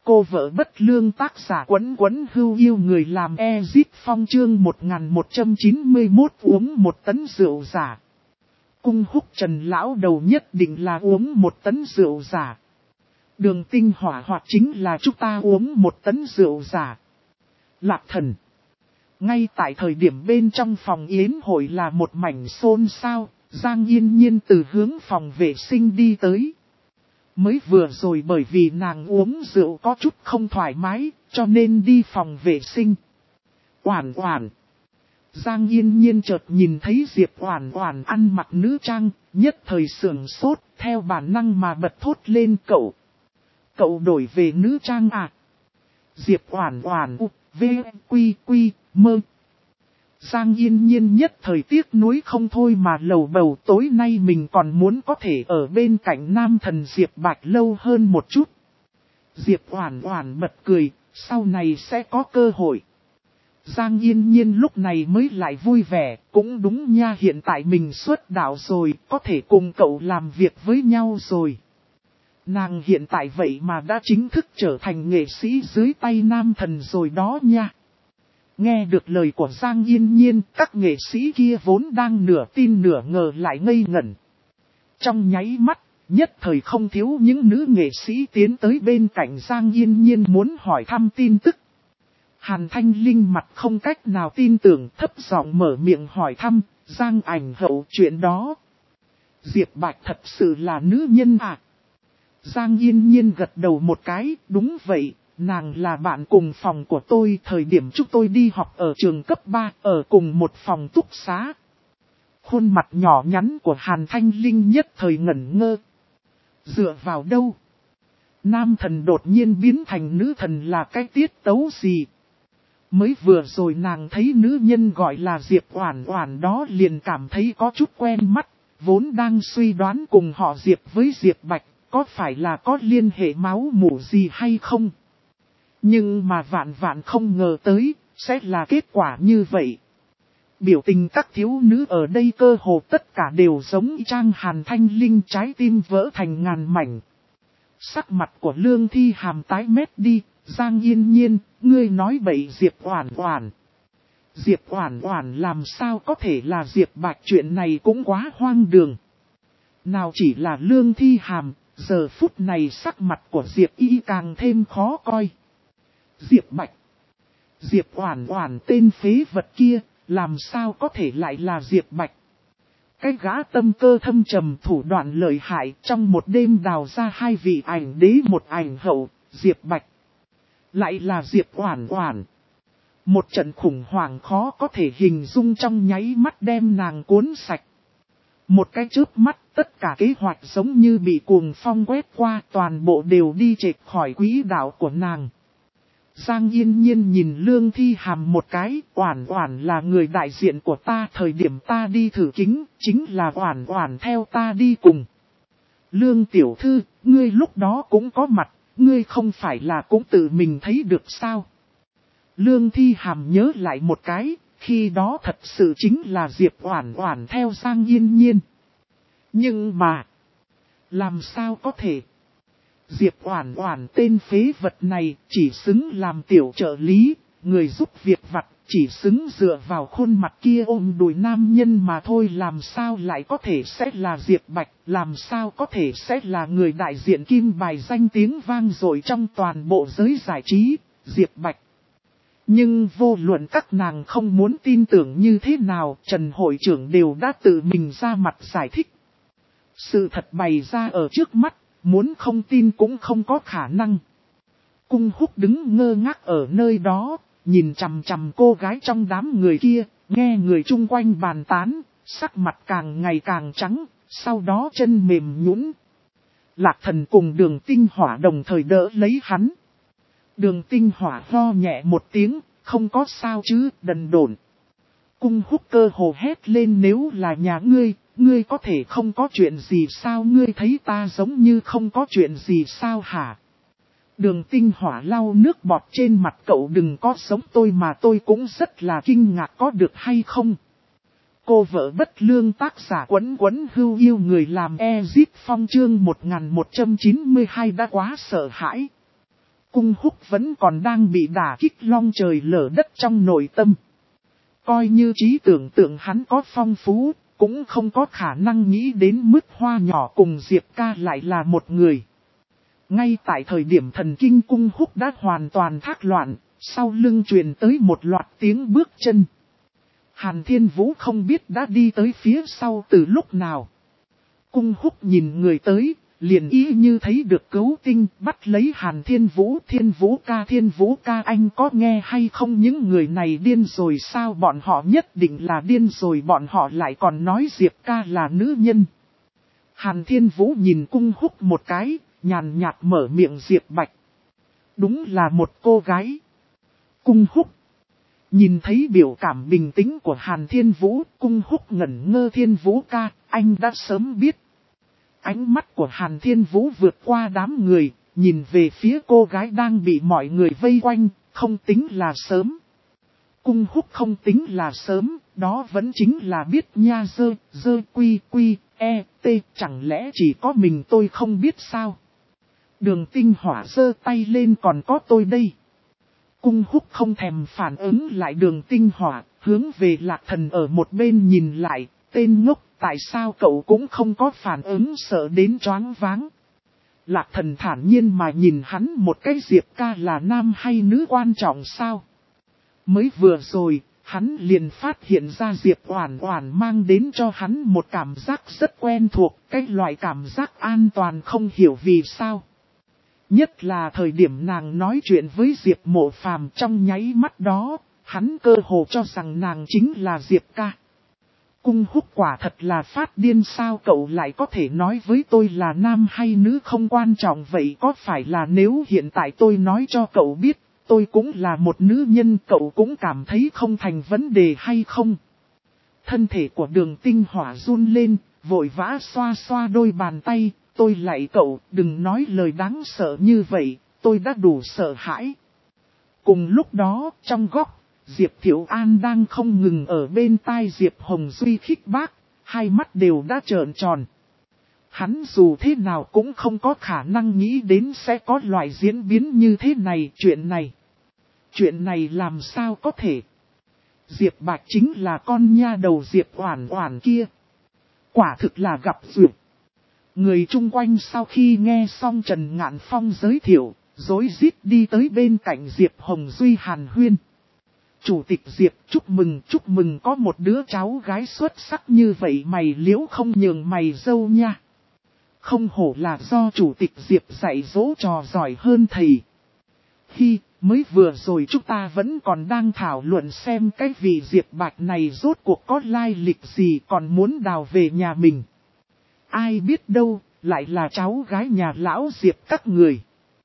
Cô vợ bất lương tác giả Quấn Quấn Hưu yêu người làm Ezip Phong chương 1191 uống 1 tấn rượu giả. Cung Húc Trần lão đầu nhất định là uống 1 tấn rượu giả. Đường Tinh Hỏa hoặc chính là chúng ta uống 1 tấn rượu giả. Lạc Thần. Ngay tại thời điểm bên trong phòng yến hội là một mảnh xôn xao, Giang Yên Nhiên từ hướng phòng vệ sinh đi tới. Mới vừa rồi bởi vì nàng uống rượu có chút không thoải mái, cho nên đi phòng vệ sinh. Oản Oản. Giang Yên Nhiên chợt nhìn thấy Diệp Oản Oản ăn mặc nữ trang, nhất thời sưởng sốt, theo bản năng mà bật thốt lên cậu. Cậu đổi về nữ trang à? Diệp Oản Oản v quy quy mơ. Giang Yên Nhiên nhất thời tiếc nuối không thôi mà lầu bầu tối nay mình còn muốn có thể ở bên cạnh nam thần Diệp Bạch lâu hơn một chút. Diệp Oản Oản bật cười, sau này sẽ có cơ hội. Giang Yên Nhiên lúc này mới lại vui vẻ, cũng đúng nha, hiện tại mình xuất đạo rồi, có thể cùng cậu làm việc với nhau rồi. Nàng hiện tại vậy mà đã chính thức trở thành nghệ sĩ dưới tay nam thần rồi đó nha. Nghe được lời của Giang Yên Nhiên, các nghệ sĩ kia vốn đang nửa tin nửa ngờ lại ngây ngẩn. Trong nháy mắt, nhất thời không thiếu những nữ nghệ sĩ tiến tới bên cạnh Giang Yên Nhiên muốn hỏi thăm tin tức. Hàn Thanh Linh mặt không cách nào tin tưởng, thấp giọng mở miệng hỏi thăm, Giang Ảnh Hậu chuyện đó. Diệp Bạch thật sự là nữ nhân à? Giang Yên Nhiên gật đầu một cái, đúng vậy. Nàng là bạn cùng phòng của tôi thời điểm chúng tôi đi học ở trường cấp 3, ở cùng một phòng túc xá. Khuôn mặt nhỏ nhắn của Hàn Thanh Linh nhất thời ngẩn ngơ. Dựa vào đâu? Nam thần đột nhiên biến thành nữ thần là cái tiết tấu gì? Mới vừa rồi nàng thấy nữ nhân gọi là Diệp Oản Oản đó liền cảm thấy có chút quen mắt, vốn đang suy đoán cùng họ Diệp với Diệp Bạch, có phải là có liên hệ máu mủ gì hay không? Nhưng mà vạn vạn không ngờ tới, sẽ là kết quả như vậy. Biểu tình các thiếu nữ ở đây cơ hồ tất cả đều giống y chang Hàn Thanh Linh, trái tim vỡ thành ngàn mảnh. Sắc mặt của Lương Thi Hàm tái mét đi, Giang Yên Nhiên, ngươi nói bậy. Diệp Oản Oản. Diệp Oản Oản làm sao có thể là Diệp Bạch, chuyện này cũng quá hoang đường. Nào chỉ là Lương Thi Hàm, giờ phút này sắc mặt của Diệp Y càng thêm khó coi. Diệp Bạch. Diệp Oản Oản tên phế vật kia, làm sao có thể lại là Diệp Bạch. Cái gã tâm cơ thâm trầm thủ đoạn lợi hại trong một đêm đào ra 2 vị ảnh đế một ảnh hậu, Diệp Bạch. Lại là Diệp Oản Oản. Một trận khủng hoảng khó có thể hình dung trong nháy mắt đem nàng cuốn sạch. Một cái chớp mắt, tất cả kế hoạch giống như bị cuồng phong quét qua, toàn bộ đều đi trệch khỏi quỹ đạo của nàng. Giang Yên Nhiên nhìn Lương Thi Hàm một cái, Oản Oản là người đại diện của ta, thời điểm ta đi thử kính, chính là Oản Oản theo ta đi cùng. Lương tiểu thư, ngươi lúc đó cũng có mặt, ngươi không phải là cũng tự mình thấy được sao? Lương Thi Hàm nhớ lại một cái, khi đó thật sự chính là Diệp Oản Oản theo Giang Yên Nhiên. Nhưng mà, làm sao có thể? Diệp Oản Oản tên phế vật này chỉ xứng làm tiểu trợ lý, người giúp việc vặt, chỉ xứng dựa vào khuôn mặt kia ôm đùi nam nhân mà thôi, làm sao lại có thể sẽ là Diệp Bạch, làm sao có thể sẽ là người đại diện kim bài danh tiếng vang dội trong toàn bộ giới giải trí, Diệp Bạch. Nhưng vô luận các nàng không muốn tin tưởng như thế nào, Trần hội trưởng đều đã tự mình ra mặt giải thích. Sự thật bày ra ở trước mắt. Muốn không tin cũng không có khả năng. Cung Húc đứng ngơ ngác ở nơi đó, nhìn chằm chằm cô gái trong đám người kia, nghe người chung quanh bàn tán, sắc mặt càng ngày càng trắng, sau đó chân mềm nhũn. Lạc Thần cùng Đường Tinh Hỏa đồng thời đỡ lấy hắn. Đường Tinh Hỏa ho nhẹ một tiếng, không có sao chứ, đần độn. Cung Húc cơ hồ hét lên, nếu là nhà ngươi có thể không có chuyện gì sao, ngươi thấy ta giống như không có chuyện gì sao hả? Đường Tinh Hỏa lau nước bọt trên mặt, cậu đừng có giống tôi mà tôi cũng rất là kinh ngạc, có được hay không? Cô vợ bất lương tác giả Quấn Quấn Hưu yêu người làm Ezip Phong chương 1192 đã quá sợ hãi. Cung Húc vẫn còn đang bị đả kích long trời lở đất trong nội tâm. Coi như trí tưởng tượng hắn có phong phú, cũng không có khả năng nghĩ đến mức Hoa nhỏ cùng Diệp ca lại là một người. Ngay tại thời điểm thần kinh Cung Húc đã hoàn toàn thác loạn, sau lưng truyền tới một loạt tiếng bước chân. Hàn Thiên Vũ không biết đã đi tới phía sau từ lúc nào. Cung Húc nhìn người tới, liền ý như thấy được Cấu Tinh, bắt lấy Hàn Thiên Vũ ca anh có nghe hay không, những người này điên rồi sao, bọn họ nhất định là điên rồi, bọn họ lại còn nói Diệp ca là nữ nhân. Hàn Thiên Vũ nhìn Cung Húc một cái, nhàn nhạt mở miệng, Diệp Bạch. Đúng là một cô gái. Cung Húc. Nhìn thấy biểu cảm bình tĩnh của Hàn Thiên Vũ, Cung Húc ngẩn ngơ, Thiên Vũ ca, anh đã sớm biết. Ánh mắt của Hàn Thiên Vũ vượt qua đám người, nhìn về phía cô gái đang bị mọi người vây quanh, không tính là sớm. Cung Húc không tính là sớm, đó vẫn chính là biết nha, chẳng lẽ chỉ có mình tôi không biết sao? Đường Tinh Hỏa giơ tay lên, còn có tôi đây. Cung Húc không thèm phản ứng lại Đường Tinh Hỏa, hướng về Lạc Thần ở một bên nhìn lại, tên ngốc, tại sao cậu cũng không có phản ứng, sợ đến choáng váng. Lạc Thần thản nhiên mà nhìn hắn một cái, Diệp ca là nam hay nữ quan trọng sao? Mới vừa rồi, hắn liền phát hiện ra Diệp Oản Oản mang đến cho hắn một cảm giác rất quen thuộc, cái loại cảm giác an toàn, không hiểu vì sao. Nhất là thời điểm nàng nói chuyện với Diệp Mộ Phàm, trong nháy mắt đó, hắn cơ hồ cho rằng nàng chính là Diệp ca. Cung Húc quả thật là phát điên sao, cậu lại có thể nói với tôi là nam hay nữ không quan trọng, vậy có phải là nếu hiện tại tôi nói cho cậu biết, tôi cũng là một nữ nhân, cậu cũng cảm thấy không thành vấn đề hay không? Thân thể của Đường Tinh Hỏa run lên, vội vã xoa xoa đôi bàn tay, tôi lạy cậu, đừng nói lời đáng sợ như vậy, tôi đã đủ sợ hãi. Cùng lúc đó, trong góc, Diệp Thiệu An đang không ngừng ở bên tai Diệp Hồng Duy khích bác, hai mắt đều đã trợn tròn. Hắn dù thế nào cũng không có khả năng nghĩ đến sẽ có loại diễn biến như thế này, chuyện này làm sao có thể. Diệp Bạch chính là con nha đầu Diệp Oản Oản kia. Quả thực là gặp duyệt. Người chung quanh sau khi nghe xong Trần Ngạn Phong giới thiệu, rối rít đi tới bên cạnh Diệp Hồng Duy hàn huyên. Chủ tịch Diệp, chúc mừng có một đứa cháu gái xuất sắc như vậy, mày liễu không nhường mày dâu nha. Không hổ là do chủ tịch Diệp dạy dỗ trò giỏi hơn thầy. Mới vừa rồi chúng ta vẫn còn đang thảo luận xem cái vị Diệp Bạch này rốt cuộc có lai lịch gì, còn muốn đào về nhà mình. Ai biết đâu, lại là cháu gái nhà lão Diệp các người.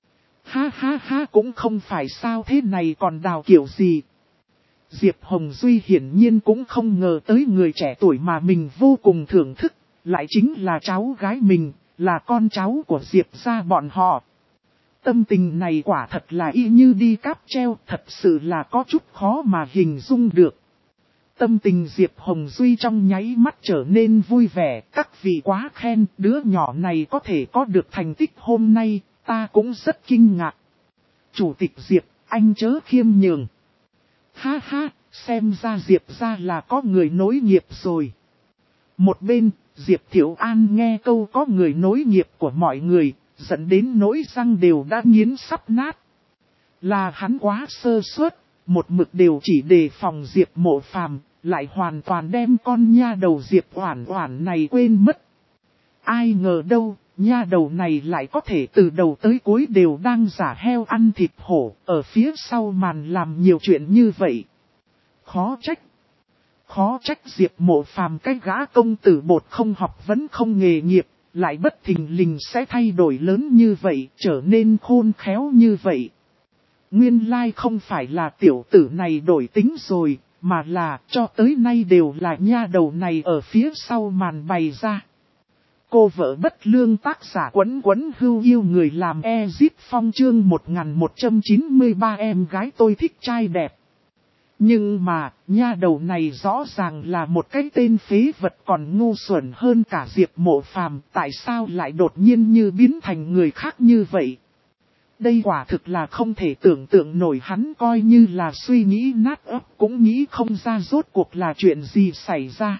Ha, cũng không phải sao, thế này còn đào kiểu gì. Diệp Hồng Duy hiển nhiên cũng không ngờ tới người trẻ tuổi mà mình vô cùng thưởng thức, lại chính là cháu gái mình, là con cháu của Diệp gia bọn họ. Tâm tình này quả thật là y như đi cáp treo, thật sự là có chút khó mà hình dung được. Tâm tình Diệp Hồng Duy trong nháy mắt trở nên vui vẻ, các vị quá khen, đứa nhỏ này có thể có được thành tích hôm nay, ta cũng rất kinh ngạc. Chủ tịch Diệp, anh chớ khiêm nhường. Ha, xem ra Diệp ra là có người nối nghiệp rồi. Một bên, Diệp Thiệu An nghe câu có người nối nghiệp của mọi người, dẫn đến nỗi răng đều đã nghiến sắp nát. Là hắn quá sơ suất, một mực đều chỉ đề phòng Diệp Mộ Phàm, lại hoàn toàn đem con nha đầu Diệp Oản Oản này quên mất. Ai ngờ đâu, nha đầu này lại có thể từ đầu tới cuối đều đang giả heo ăn thịt hổ, ở phía sau màn làm nhiều chuyện như vậy. Khó trách Diệp Mộ Phàm cái gã công tử bột không học vấn không nghề nghiệp, lại bất thình lình sẽ thay đổi lớn như vậy, trở nên khôn khéo như vậy. Nguyên lai không phải là tiểu tử này đổi tính rồi, mà là cho tới nay đều là nha đầu này ở phía sau màn bày ra. Cô vợ bất lương, tác giả Quấn hưu yêu người làm Ezip Phong, chương 1193, em gái tôi thích trai đẹp. Nhưng mà, nha đầu này rõ ràng là một cái tên phế vật, còn ngu xuẩn hơn cả Diệp Mộ Phàm, tại sao lại đột nhiên như biến thành người khác như vậy? Đây quả thực là không thể tưởng tượng nổi, hắn coi như là suy nghĩ nát óc cũng nghĩ không ra rốt cuộc là chuyện gì xảy ra.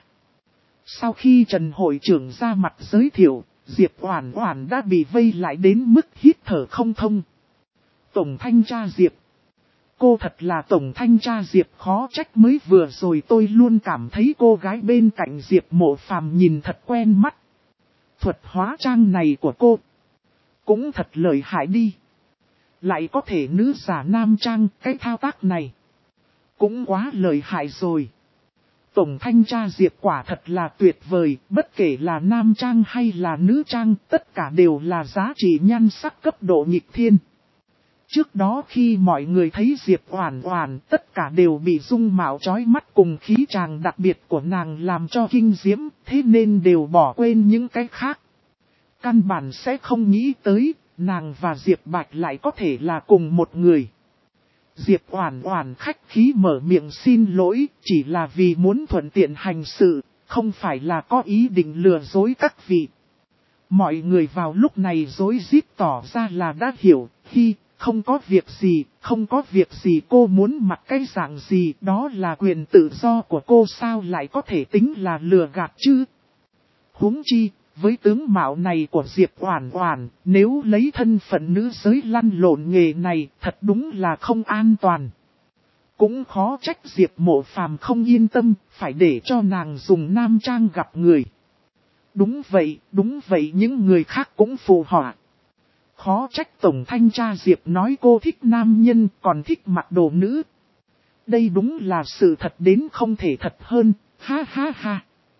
Sau khi Trần hội trưởng ra mặt giới thiệu, Diệp Oản Oản đã bị vây lại đến mức hít thở không thông. Tổng thanh tra Diệp. Cô thật là tổng thanh tra Diệp, khó trách mới vừa rồi tôi luôn cảm thấy cô gái bên cạnh Diệp Mộ Phàm nhìn thật quen mắt. Thuật hóa trang này của cô cũng thật lợi hại đi. Lại có thể nữ giả nam trang, cái thao tác này cũng quá lợi hại rồi. Tổng thanh tra Diệp quả thật là tuyệt vời, bất kể là nam trang hay là nữ trang, tất cả đều là giá trị nhan sắc cấp độ nghịch thiên. Trước đó khi mọi người thấy Diệp Oản Oản, tất cả đều bị dung mạo chói mắt cùng khí chàng đặc biệt của nàng làm cho kinh diễm, thế nên đều bỏ quên những cái khác. Căn bản sẽ không nghĩ tới, nàng và Diệp Bạch lại có thể là cùng một người. Diệp Oản Oản khách khí mở miệng xin lỗi, chỉ là vì muốn thuận tiện hành sự, không phải là có ý định lừa dối các vị. Mọi người vào lúc này rối rít tỏ ra là đã hiểu, không có việc gì, không có việc gì, cô muốn mặc cái dạng gì, đó là quyền tự do của cô, sao lại có thể tính là lừa gạt chứ? Huống chi, với tướng mạo này của Diệp Oản Oản, nếu lấy thân phận nữ giới lăn lộn nghề này, thật đúng là không an toàn. Cũng khó trách Diệp Mộ Phàm không yên tâm, phải để cho nàng dùng nam trang gặp người. Đúng vậy, những người khác cũng phù họa. Khó trách tổng thanh tra Diệp nói cô thích nam nhân, còn thích mặc đồ nữ. Đây đúng là sự thật đến không thể thật hơn, ha ha ha.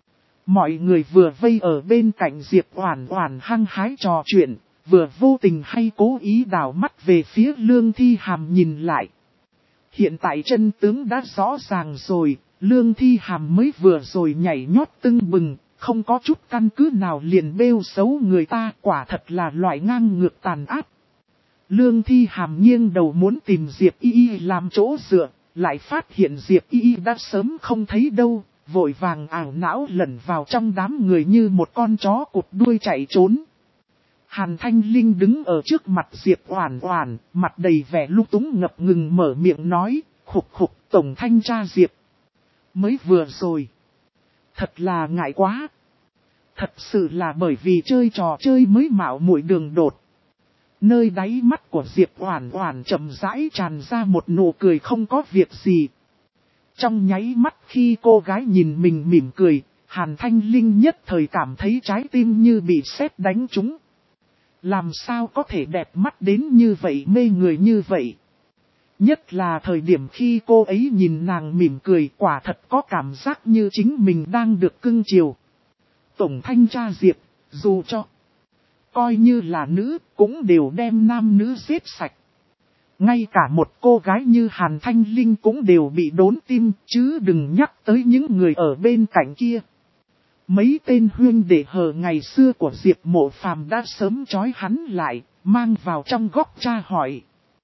Mọi người vừa vây ở bên cạnh Diệp Oản Oản hăng hái trò chuyện, vừa vô tình hay cố ý đảo mắt về phía Lương Thi Hàm nhìn lại. Hiện tại chân tướng đã rõ ràng rồi, Lương Thi Hàm mới vừa rồi nhảy nhót tưng bừng, không có chút căn cứ nào liền bêu xấu người ta, quả thật là loại ngang ngược tàn ác. Lương Thi Hàm nghiêng đầu muốn tìm Diệp Y Y làm chỗ dựa, lại phát hiện Diệp Y Y đã sớm không thấy đâu, vội vàng ảo não lẩn vào trong đám người như một con chó cụt đuôi chạy trốn. Hàn Thanh Linh đứng ở trước mặt Diệp Oản Oản, mặt đầy vẻ lung túng ngập ngừng mở miệng nói, khục, tổng thanh tra Diệp. Mới vừa rồi. Thật là ngại quá. Thật sự là bởi vì chơi trò chơi mới mạo muội đường đột. Nơi đáy mắt của Diệp Oản Oản chậm rãi tràn ra một nụ cười không có việc gì. Trong nháy mắt khi cô gái nhìn mình mỉm cười, Hàn Thanh Linh nhất thời cảm thấy trái tim như bị sét đánh trúng. Làm sao có thể đẹp mắt đến như vậy, mê người như vậy. Nhất là thời điểm khi cô ấy nhìn nàng mỉm cười, quả thật có cảm giác như chính mình đang được cưng chiều. Tổng thanh tra Diệp, dù cho coi như là nữ, cũng đều đem nam nữ giết sạch. Ngay cả một cô gái như Hàn Thanh Linh cũng đều bị đốn tim, chứ đừng nhắc tới những người ở bên cạnh kia. Mấy tên huyên đệ hờ ngày xưa của Diệp Mộ Phàm đã sớm trói hắn lại, mang vào trong góc tra hỏi.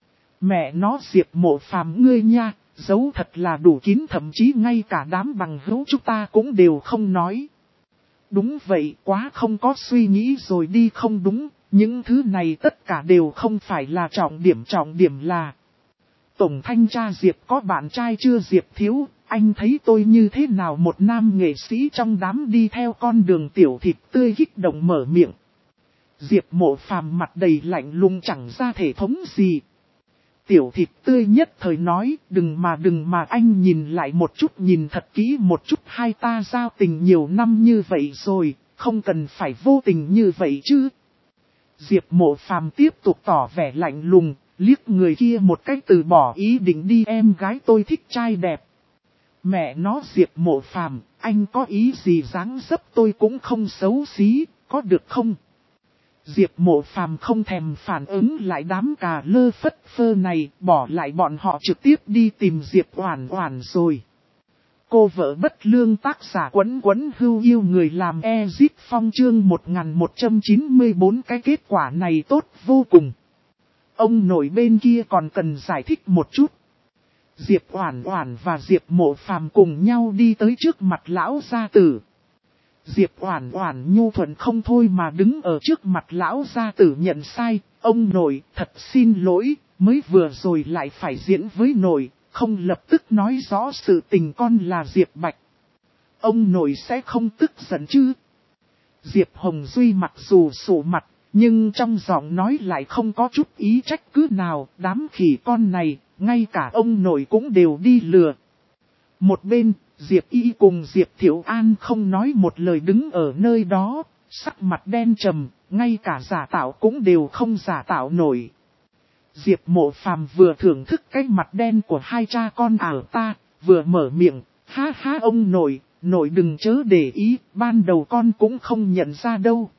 Mẹ nó Diệp Mộ Phàm ngươi nha, giấu thật là đủ kín, thậm chí ngay cả đám bằng hữu chúng ta cũng đều không nói. Đúng vậy, quá không có suy nghĩ rồi đi, không đúng, những thứ này tất cả đều không phải là trọng điểm là. Tổng thanh tra Diệp có bạn trai chưa Diệp thiếu, anh thấy tôi như thế nào, một nam nghệ sĩ trong đám đi theo con đường tiểu thịt tươi kích động mở miệng. Diệp Mộ Phàm mặt đầy lạnh lùng chẳng ra thể thống gì. Tiểu thịt tươi nhất thời nói, đừng mà anh nhìn lại một chút, nhìn thật kỹ một chút, hai ta giao tình nhiều năm như vậy rồi, không cần phải vô tình như vậy chứ. Diệp Mộ Phàm tiếp tục tỏ vẻ lạnh lùng, liếc người kia một cách từ bỏ ý định đi, em gái tôi thích trai đẹp. Mẹ nó Diệp Mộ Phàm, anh có ý gì, dáng dấp tôi cũng không xấu xí, có được không? Diệp Mộ Phàm không thèm phản ứng lại đám cà lơ phất phơ này, bỏ lại bọn họ trực tiếp đi tìm Diệp Oản Oản rồi. Cô vợ bất lương tác giả quấn hưu yêu người làm Ezip Phong chương 1194, cái kết quả này tốt vô cùng. Ông nội bên kia còn cần giải thích một chút. Diệp Oản Oản và Diệp Mộ Phàm cùng nhau đi tới trước mặt lão gia tử. Diệp Oản Oản nhu thuận không thôi mà đứng ở trước mặt lão gia tử nhận sai, Ông nội, thật xin lỗi, mới vừa rồi lại phải diễn với nội, không lập tức nói rõ sự tình con là Diệp Bạch. Ông nội sẽ không tức giận chứ? Diệp Hồng Duy mặc dù sụ mặt, nhưng trong giọng nói lại không có chút ý trách cứ nào, đám khỉ con này, ngay cả ông nội cũng đều đi lừa. Một bên, Diệp Y cùng Diệp Thiệu An không nói một lời đứng ở nơi đó, sắc mặt đen trầm, ngay cả giả tạo cũng đều không giả tạo nổi. Diệp Mộ Phàm vừa thưởng thức cái mặt đen của hai cha con ảo ta, vừa mở miệng, ha ha ông nội, nội đừng chớ để ý, ban đầu con cũng không nhận ra đâu.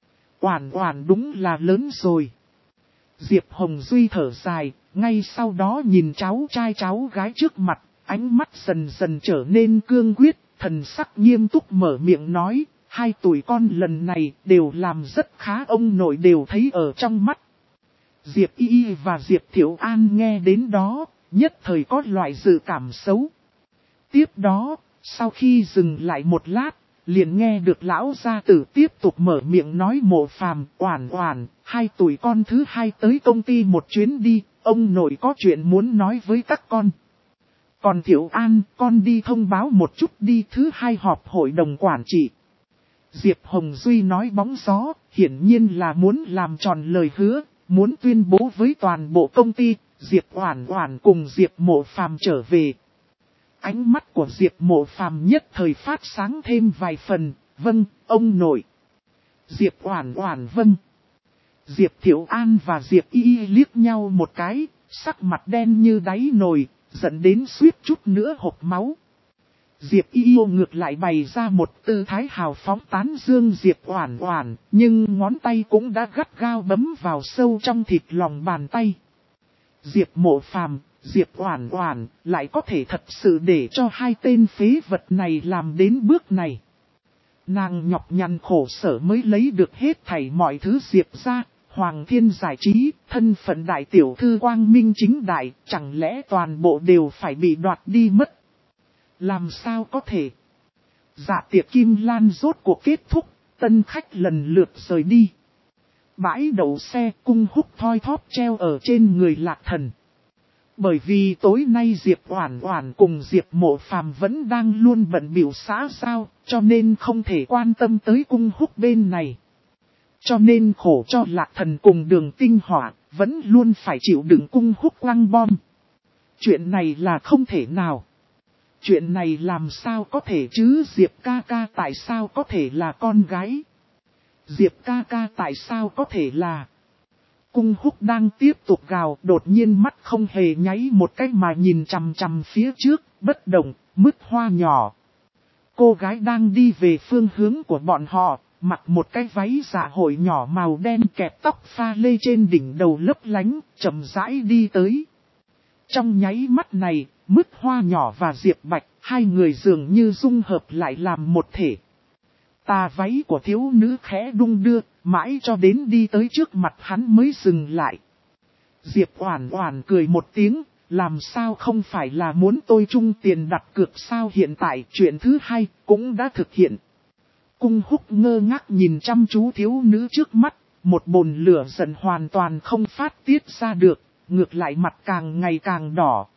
Oản oản đúng là lớn rồi. Diệp Hồng Duy thở dài, ngay sau đó nhìn cháu trai cháu gái trước mặt, ánh mắt dần dần trở nên cương quyết, thần sắc nghiêm túc mở miệng nói, hai tuổi con lần này đều làm rất khá, ông nội đều thấy ở trong mắt. Diệp Y và Diệp Thiệu An nghe đến đó, nhất thời có loại dự cảm xấu. Tiếp đó, sau khi dừng lại một lát, liền nghe được lão gia tử tiếp tục mở miệng nói Mộ Phàm, oản oản, hai tuổi con thứ hai tới công ty một chuyến đi, ông nội có chuyện muốn nói với các con. Còn Thiệu An, con đi thông báo một chút đi, thứ hai họp hội đồng quản trị. Diệp Hồng Duy nói bóng gió, hiển nhiên là muốn làm tròn lời hứa, muốn tuyên bố với toàn bộ công ty, Diệp Oản Oản cùng Diệp Mộ Phàm trở về. Ánh mắt của Diệp Mộ Phàm nhất thời phát sáng thêm vài phần, vâng, ông nội. Diệp Oản Oản vâng. Diệp Thiệu An và Diệp Y liếc nhau một cái, sắc mặt đen như đáy nồi, giận đến suýt chút nữa hộc máu. Diệp Y ngược lại bày ra một tư thái hào phóng tán dương Diệp Oản Oản, nhưng ngón tay cũng đã gắt gao bấm vào sâu trong thịt lòng bàn tay. Diệp Mộ Phàm, Diệp Oản Oản lại có thể thật sự để cho hai tên phế vật này làm đến bước này. Nàng nhọc nhằn khổ sở mới lấy được hết thảy mọi thứ Diệp ra, Hoàng Thiên Giải Trí, thân phận đại tiểu thư quang minh chính đại, chẳng lẽ toàn bộ đều phải bị đoạt đi mất? Làm sao có thể? Dạ tiệc Kim Lan rốt cuộc kết thúc, tân khách lần lượt rời đi. Bãi đậu xe Cung Húc thoi thóp treo ở trên người Lạc Thần. Bởi vì tối nay Diệp Oản Oản cùng Diệp Mộ Phàm vẫn đang luôn bận bịu xã giao, cho nên không thể quan tâm tới Cung Húc bên này. Cho nên khổ cho Lạc Thần cùng Đường Tinh Hỏa, vẫn luôn phải chịu đựng Cung Húc quăng bom. Chuyện này là không thể nào. Chuyện này làm sao có thể chứ, Diệp ca ca tại sao có thể là con gái? Diệp ca ca tại sao có thể là... Cung Húc đang tiếp tục gào, đột nhiên mắt không hề nháy một cái mà nhìn chằm chằm phía trước, bất động, mứt hoa nhỏ. Cô gái đang đi về phương hướng của bọn họ, mặc một cái váy dạ hội nhỏ màu đen kẹp tóc pha lê trên đỉnh đầu lấp lánh, chậm rãi đi tới. Trong nháy mắt này, mứt hoa nhỏ và Diệp Bạch, hai người dường như dung hợp lại làm một thể. Tà váy của thiếu nữ khẽ đung đưa, mãi cho đến đi tới trước mặt hắn mới dừng lại. Diệp Oản Oản cười một tiếng, làm sao không phải là muốn tôi chung tiền đặt cược sao, hiện tại chuyện thứ hai cũng đã thực hiện. Cung Húc ngơ ngác nhìn chăm chú thiếu nữ trước mắt, một bồn lửa giận hoàn toàn không phát tiết ra được, ngược lại mặt càng ngày càng đỏ.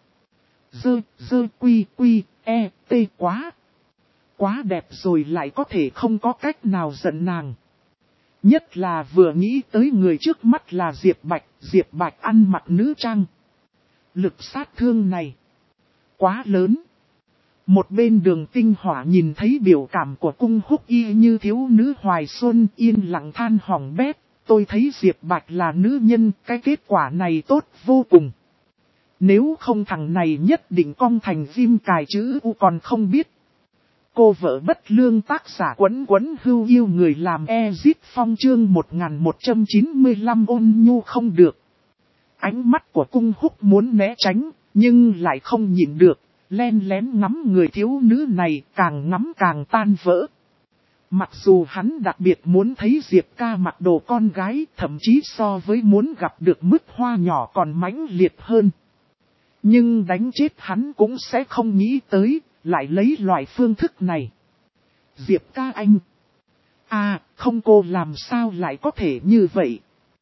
Quy, tê quá. Quá đẹp rồi, lại có thể không có cách nào giận nàng. Nhất là vừa nghĩ tới người trước mắt là Diệp Bạch ăn mặc nữ trang. Lực sát thương này quá lớn. Một bên Đường Tinh Hỏa nhìn thấy biểu cảm của Cung Húc y như thiếu nữ hoài xuân, yên lặng than hỏng bét. Tôi thấy Diệp Bạch là nữ nhân, cái kết quả này tốt vô cùng. Nếu không thằng này nhất định cong thành phim cài chữ U còn không biết. Cô vợ bất lương, tác giả Quấn Quấn Hưu yêu người làm Ezit Phong, chương 1195 ôn nhu không được. Ánh mắt của Cung Húc muốn né tránh, nhưng lại không nhịn được, len lén ngắm người thiếu nữ này, càng ngắm càng tan vỡ. Mặc dù hắn đặc biệt muốn thấy Diệp ca mặc đồ con gái, thậm chí so với muốn gặp được mứt hoa nhỏ còn mãnh liệt hơn. Nhưng đánh chết hắn cũng sẽ không nghĩ tới, lại lấy loại phương thức này. Diệp ca anh. À, không, cô làm sao lại có thể như vậy?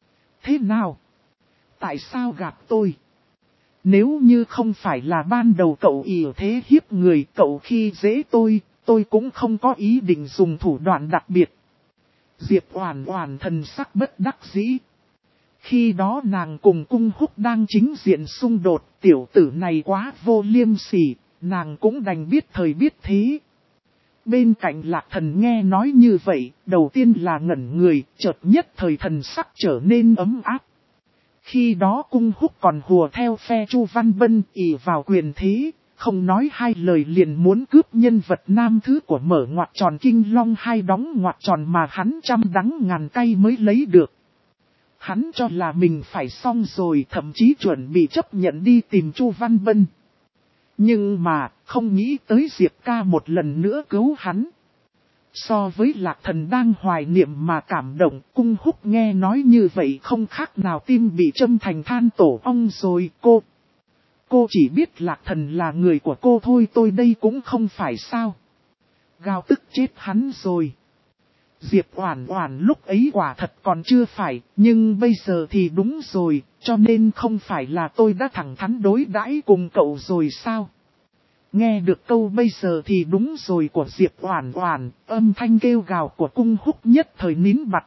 Thế nào? Tại sao gạt tôi? Nếu như không phải là ban đầu cậu ỷ thế hiếp người, cậu khi dễ tôi cũng không có ý định dùng thủ đoạn đặc biệt. Diệp Oản Oản thần sắc bất đắc dĩ. Khi đó nàng cùng Cung Húc đang chính diện xung đột, tiểu tử này quá vô liêm sỉ, nàng cũng đành biết thời biết thế. Bên cạnh Lạc Thần nghe nói như vậy, đầu tiên là ngẩn người, chợt nhất thời thần sắc trở nên ấm áp. Khi đó Cung Húc còn hùa theo phe Chu Văn Bân ỷ vào quyền thế, không nói hai lời liền muốn cướp nhân vật nam thứ của mở ngoặc tròn Kinh Long hai đóng ngoặc tròn mà hắn trăm đắng ngàn cay mới lấy được. Hắn cho là mình phải xong rồi, thậm chí chuẩn bị chấp nhận đi tìm Chu Văn Bân. Nhưng mà, không nghĩ tới Diệp ca một lần nữa cứu hắn. So với Lạc Thần đang hoài niệm mà cảm động, Cung Húc nghe nói như vậy không khác nào tim bị châm thành than tổ ong rồi. Cô chỉ biết Lạc Thần là người của cô thôi, tôi đây cũng không phải sao. Gào tức chết hắn rồi. Diệp Oản Oản lúc ấy quả thật còn chưa phải, nhưng bây giờ thì đúng rồi, cho nên không phải là tôi đã thẳng thắn đối đãi cùng cậu rồi sao? Nghe được câu bây giờ thì đúng rồi của Diệp Oản Oản, âm thanh kêu gào của Cung Húc nhất thời nín bặt,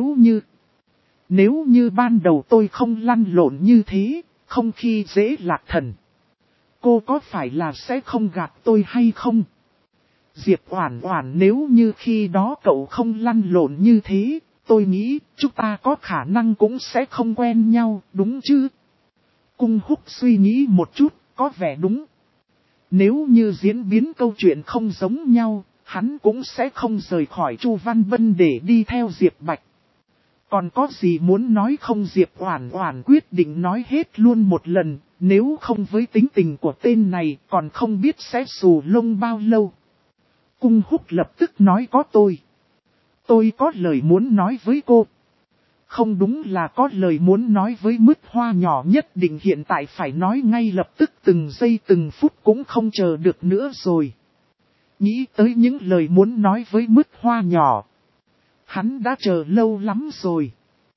nếu như ban đầu tôi không lăn lộn như thế, không khi dễ Lạc Thần, cô có phải là sẽ không gạt tôi hay không? Diệp Oản Oản, nếu như khi đó cậu không lăn lộn như thế, tôi nghĩ chúng ta có khả năng cũng sẽ không quen nhau, đúng chứ? Cung Húc suy nghĩ một chút, có vẻ đúng. Nếu như diễn biến câu chuyện không giống nhau, hắn cũng sẽ không rời khỏi Chu Văn Bân để đi theo Diệp Bạch. Còn có gì muốn nói không? Diệp Oản Oản quyết định nói hết luôn một lần, nếu không với tính tình của tên này còn không biết sẽ xù lông bao lâu. Cung Húc lập tức nói có tôi có lời muốn nói với cô. Không, đúng là có lời muốn nói với Mứt Hoa nhỏ, nhất định hiện tại phải nói ngay lập tức, từng giây từng phút cũng không chờ được nữa rồi. Nghĩ tới những lời muốn nói với Mứt Hoa nhỏ, hắn đã chờ lâu lắm rồi.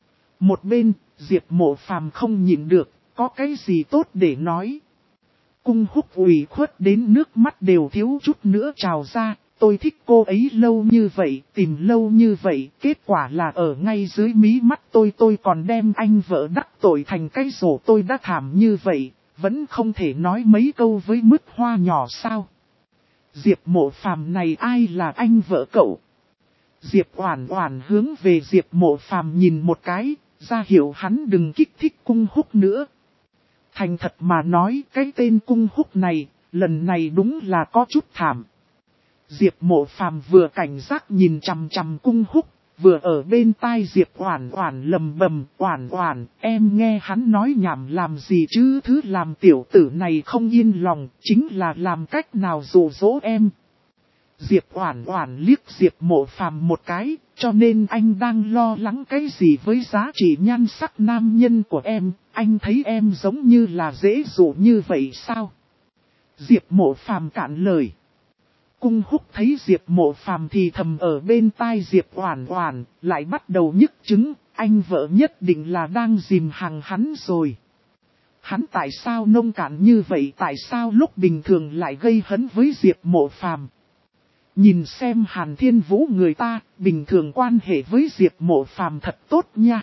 Một bên, Diệp Mộ Phàm không nhịn được, có cái gì tốt để nói. Cung Húc ủy khuất đến nước mắt đều thiếu chút nữa trào ra. Tôi thích cô ấy lâu như vậy, tìm lâu như vậy, kết quả là ở ngay dưới mí mắt tôi còn đem anh vợ đắc tội thành cái rổ. Tôi đã thảm như vậy, vẫn không thể nói mấy câu với Mứt Hoa nhỏ sao? Diệp Mộ Phàm này ai là anh vợ cậu? Diệp Oản Oản hướng về Diệp Mộ Phàm nhìn một cái, ra hiệu hắn đừng kích thích Cung Húc nữa. Thành thật mà nói, cái tên Cung Húc này, lần này đúng là có chút thảm. Diệp Mộ Phàm vừa cảnh giác nhìn chằm chằm Cung Húc, vừa ở bên tai Diệp Oản Oản lầm bầm, Oản Oản, em nghe hắn nói nhảm làm gì chứ? Thứ làm tiểu tử này không yên lòng, chính là làm cách nào dụ dỗ em. Diệp Oản Oản liếc Diệp Mộ Phàm một cái, cho nên anh đang lo lắng cái gì với giá trị nhan sắc nam nhân của em, anh thấy em giống như là dễ dụ như vậy sao? Diệp Mộ Phàm cạn lời. Cung Húc thấy Diệp Mộ Phàm thì thầm ở bên tai Diệp Oản Oản, lại bắt đầu nhức chứng, anh vợ nhất định là đang dìm hàng hắn rồi. Hắn tại sao nông cạn như vậy, tại sao lúc bình thường lại gây hấn với Diệp Mộ Phàm? Nhìn xem Hàn Thiên Vũ người ta, bình thường quan hệ với Diệp Mộ Phàm thật tốt nha.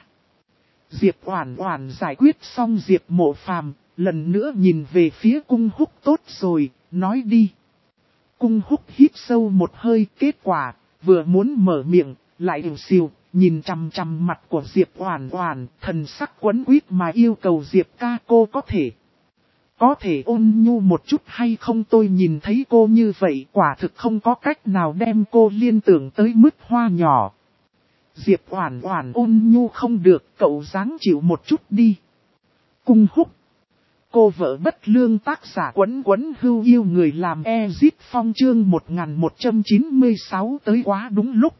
Diệp Oản Oản giải quyết xong Diệp Mộ Phàm, lần nữa nhìn về phía Cung Húc. Tốt rồi, nói đi. Cung Húc hít sâu một hơi, kết quả, vừa muốn mở miệng, lại ỉu xìu, nhìn chằm chằm mặt của Diệp Oản Oản, thần sắc quấn quýt mà yêu cầu Diệp ca, cô có thể ôn nhu một chút hay không? Tôi nhìn thấy cô như vậy quả thực không có cách nào đem cô liên tưởng tới Mứt Hoa nhỏ. Diệp Oản Oản ôn nhu không được, cậu dáng chịu một chút đi. Cung Húc. Cô vợ bất lương, tác giả Quấn Quấn Hưu yêu người làm Ezit Phong, chương 1196 tới quá đúng lúc.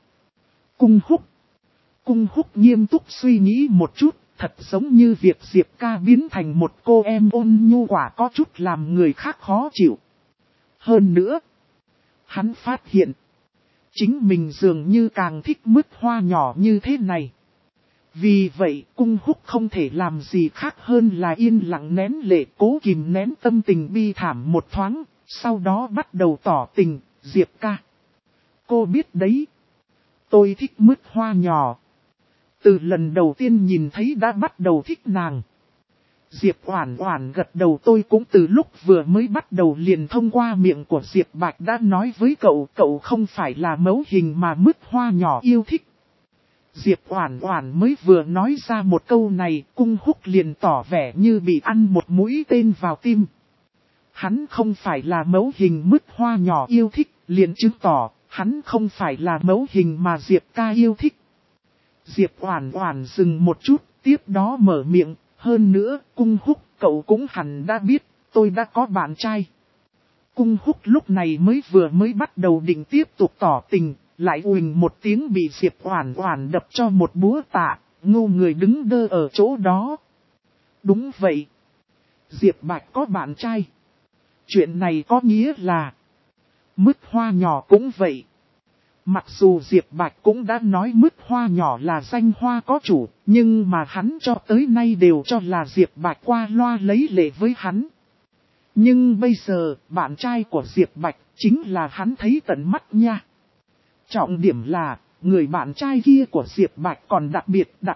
Cung Húc nghiêm túc suy nghĩ một chút, thật giống như việc Diệp ca biến thành một cô em ôn nhu quả có chút làm người khác khó chịu. Hơn nữa, hắn phát hiện, chính mình dường như càng thích Mứt Hoa nhỏ như thế này. Vì vậy Cung Húc không thể làm gì khác hơn là yên lặng nén lệ, cố kìm nén tâm tình bi thảm một thoáng, sau đó bắt đầu tỏ tình. Diệp ca, cô biết đấy, tôi thích mứt hoa nhỏ. Từ lần đầu tiên nhìn thấy đã bắt đầu thích nàng. Diệp Oản Oản gật đầu, tôi cũng từ lúc vừa mới bắt đầu liền thông qua miệng của Diệp Bạch đã nói với cậu, cậu không phải là mẫu hình mà mứt hoa nhỏ yêu thích. Diệp Oản Oản mới vừa nói ra một câu này, Cung Húc liền tỏ vẻ như bị ăn một mũi tên vào tim. Hắn không phải là mẫu hình mứt hoa nhỏ yêu thích, liền chứng tỏ hắn không phải là mẫu hình mà Diệp ca yêu thích. Diệp Oản Oản dừng một chút, tiếp đó mở miệng, hơn nữa, Cung Húc, cậu cũng hẳn đã biết, tôi đã có bạn trai. Cung Húc lúc này mới bắt đầu định tiếp tục tỏ tình, lại uỳnh một tiếng bị Diệp Oản Oản đập cho một búa tạ, ngu người đứng đơ ở chỗ đó. Đúng vậy, Diệp Bạch có bạn trai. Chuyện này có nghĩa là mứt hoa nhỏ cũng vậy. Mặc dù Diệp Bạch cũng đã nói mứt hoa nhỏ là danh hoa có chủ, nhưng mà hắn cho tới nay đều cho là Diệp Bạch qua loa lấy lệ với hắn. Nhưng bây giờ, bạn trai của Diệp Bạch chính là hắn thấy tận mắt nha. Trọng điểm là, người bạn trai kia của Diệp Bạch còn đặc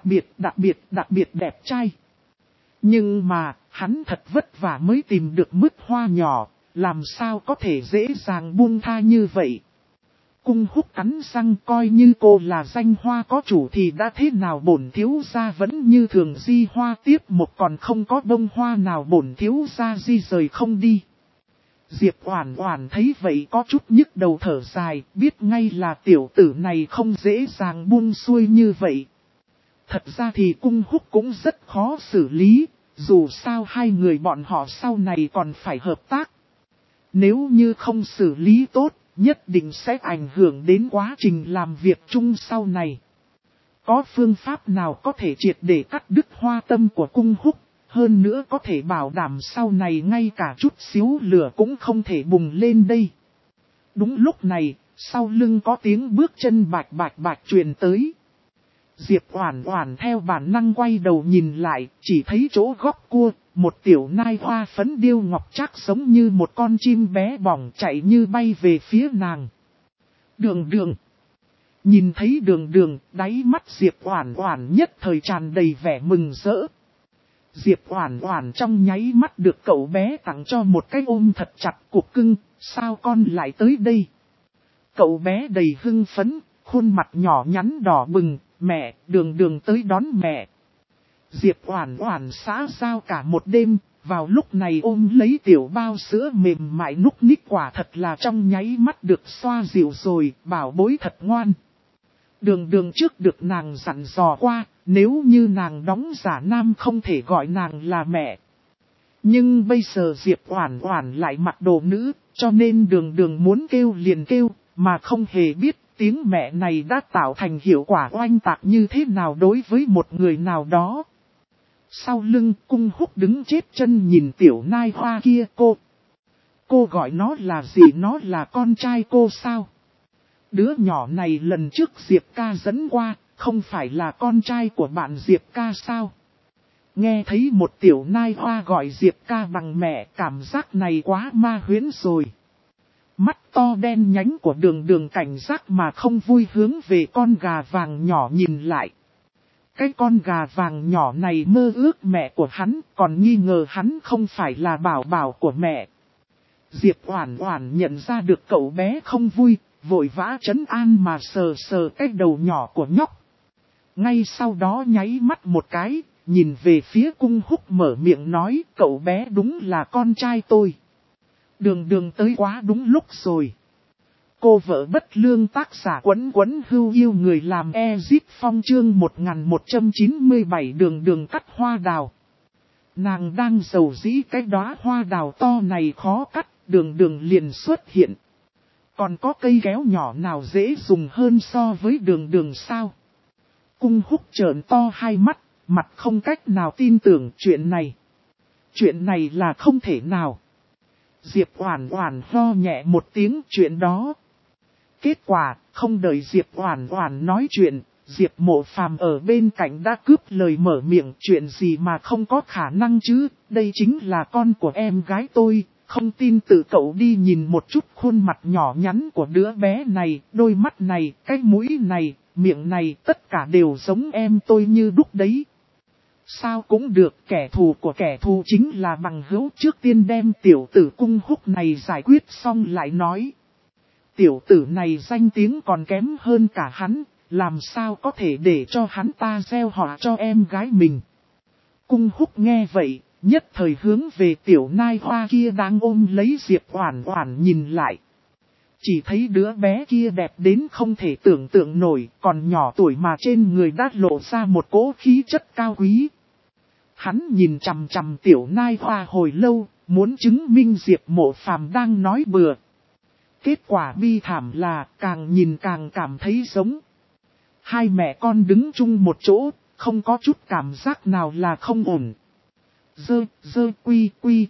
biệt đẹp trai. Nhưng mà, hắn thật vất vả mới tìm được mứt hoa nhỏ, làm sao có thể dễ dàng buông tha như vậy. Cung Húc cắn răng, coi như cô là danh hoa có chủ thì đã thế nào bổn thiếu gia vẫn như thường di hoa tiếp một, còn không có bông hoa nào bổn thiếu gia di rời không đi. Diệp Oản Oản thấy vậy có chút nhức đầu thở dài, biết ngay là tiểu tử này không dễ dàng buông xuôi như vậy. Thật ra thì Cung Húc cũng rất khó xử lý, dù sao hai người bọn họ sau này còn phải hợp tác. Nếu như không xử lý tốt, nhất định sẽ ảnh hưởng đến quá trình làm việc chung sau này. Có phương pháp nào có thể triệt để cắt đứt hoa tâm của Cung Húc, hơn nữa có thể bảo đảm sau này ngay cả chút xíu lửa cũng không thể bùng lên đây. Đúng lúc này, sau lưng có tiếng bước chân bạch truyền tới. Diệp Oản Oản theo bản năng quay đầu nhìn lại, chỉ thấy chỗ góc cua, một tiểu nai hoa phấn điêu ngọc trác giống như một con chim bé bỏng chạy như bay về phía nàng. Đường Đường. Nhìn thấy Đường Đường, đáy mắt Diệp Oản Oản nhất thời tràn đầy vẻ mừng rỡ. Diệp Oản Oản trong nháy mắt được cậu bé tặng cho một cái ôm thật chặt, cục cưng, sao con lại tới đây? Cậu bé đầy hưng phấn, khuôn mặt nhỏ nhắn đỏ bừng, mẹ, Đường Đường tới đón mẹ. Diệp Oản Oản xã giao cả một đêm, vào lúc này ôm lấy tiểu bao sữa mềm mại núc ních, quả thật là trong nháy mắt được xoa dịu rồi, bảo bối thật ngoan. Đường Đường trước được nàng dặn dò qua, nếu như nàng đóng giả nam không thể gọi nàng là mẹ. Nhưng bây giờ Diệp Oản Oản lại mặc đồ nữ, cho nên Đường Đường muốn kêu liền kêu, mà không hề biết tiếng mẹ này đã tạo thành hiệu quả oanh tạc như thế nào đối với một người nào đó. Sau lưng Cung Húc đứng chết chân nhìn tiểu nai hoa kia. Cô gọi nó là gì? Nó là con trai cô sao? Đứa nhỏ này lần trước Diệp ca dẫn qua, không phải là con trai của bạn Diệp ca sao? Nghe thấy một tiểu nai hoa gọi Diệp ca bằng mẹ, cảm giác này quá ma huyễn rồi. Mắt to đen nhánh của Đường Đường cảnh giác mà không vui hướng về con gà vàng nhỏ nhìn lại. Cái con gà vàng nhỏ này mơ ước mẹ của hắn, còn nghi ngờ hắn không phải là bảo bảo của mẹ. Diệp Oản Oản nhận ra được cậu bé không vui, vội vã trấn an mà sờ sờ cái đầu nhỏ của nhóc. Ngay sau đó nháy mắt một cái, nhìn về phía Cung Húc mở miệng nói, cậu bé đúng là con trai tôi. Đường Đường tới quá đúng lúc rồi. Cô vợ bất lương, tác giả Quấn Quấn Hưu Yêu người làm Ezip Phong, chương 1197. Đường Đường cắt hoa đào. Nàng đang rầu rĩ cái đóa hoa đào to này khó cắt, Đường Đường liền xuất hiện. Còn có cây kéo nhỏ nào dễ dùng hơn so với Đường Đường sao? Cung Húc trợn to hai mắt, mặt không cách nào tin tưởng chuyện này. Chuyện này là không thể nào. Diệp Oản Oản ho nhẹ một tiếng, chuyện đó. Kết quả, không đợi Diệp Oản Oản nói chuyện, Diệp Mộ Phàm ở bên cạnh đã cướp lời mở miệng, chuyện gì mà không có khả năng chứ, đây chính là con của em gái tôi, không tin tự cậu đi nhìn một chút khuôn mặt nhỏ nhắn của đứa bé này, đôi mắt này, cái mũi này, miệng này, tất cả đều giống em tôi như đúc đấy. Sao cũng được, kẻ thù của kẻ thù chính là bằng hữu, trước tiên đem tiểu tử Cung Húc này giải quyết xong lại nói. Tiểu tử này danh tiếng còn kém hơn cả hắn, làm sao có thể để cho hắn ta gieo họa cho em gái mình. Cung Húc nghe vậy, nhất thời hướng về tiểu nai hoa kia đang ôm lấy Diệp Oản Oản nhìn lại. Chỉ thấy đứa bé kia đẹp đến không thể tưởng tượng nổi, còn nhỏ tuổi mà trên người đã lộ ra một cỗ khí chất cao quý. Hắn nhìn chằm chằm tiểu nai hoa hồi lâu, muốn chứng minh Diệp Mộ Phàm đang nói bừa. Kết quả bi thảm là càng nhìn càng cảm thấy giống. Hai mẹ con đứng chung một chỗ, không có chút cảm giác nào là không ổn. Quy,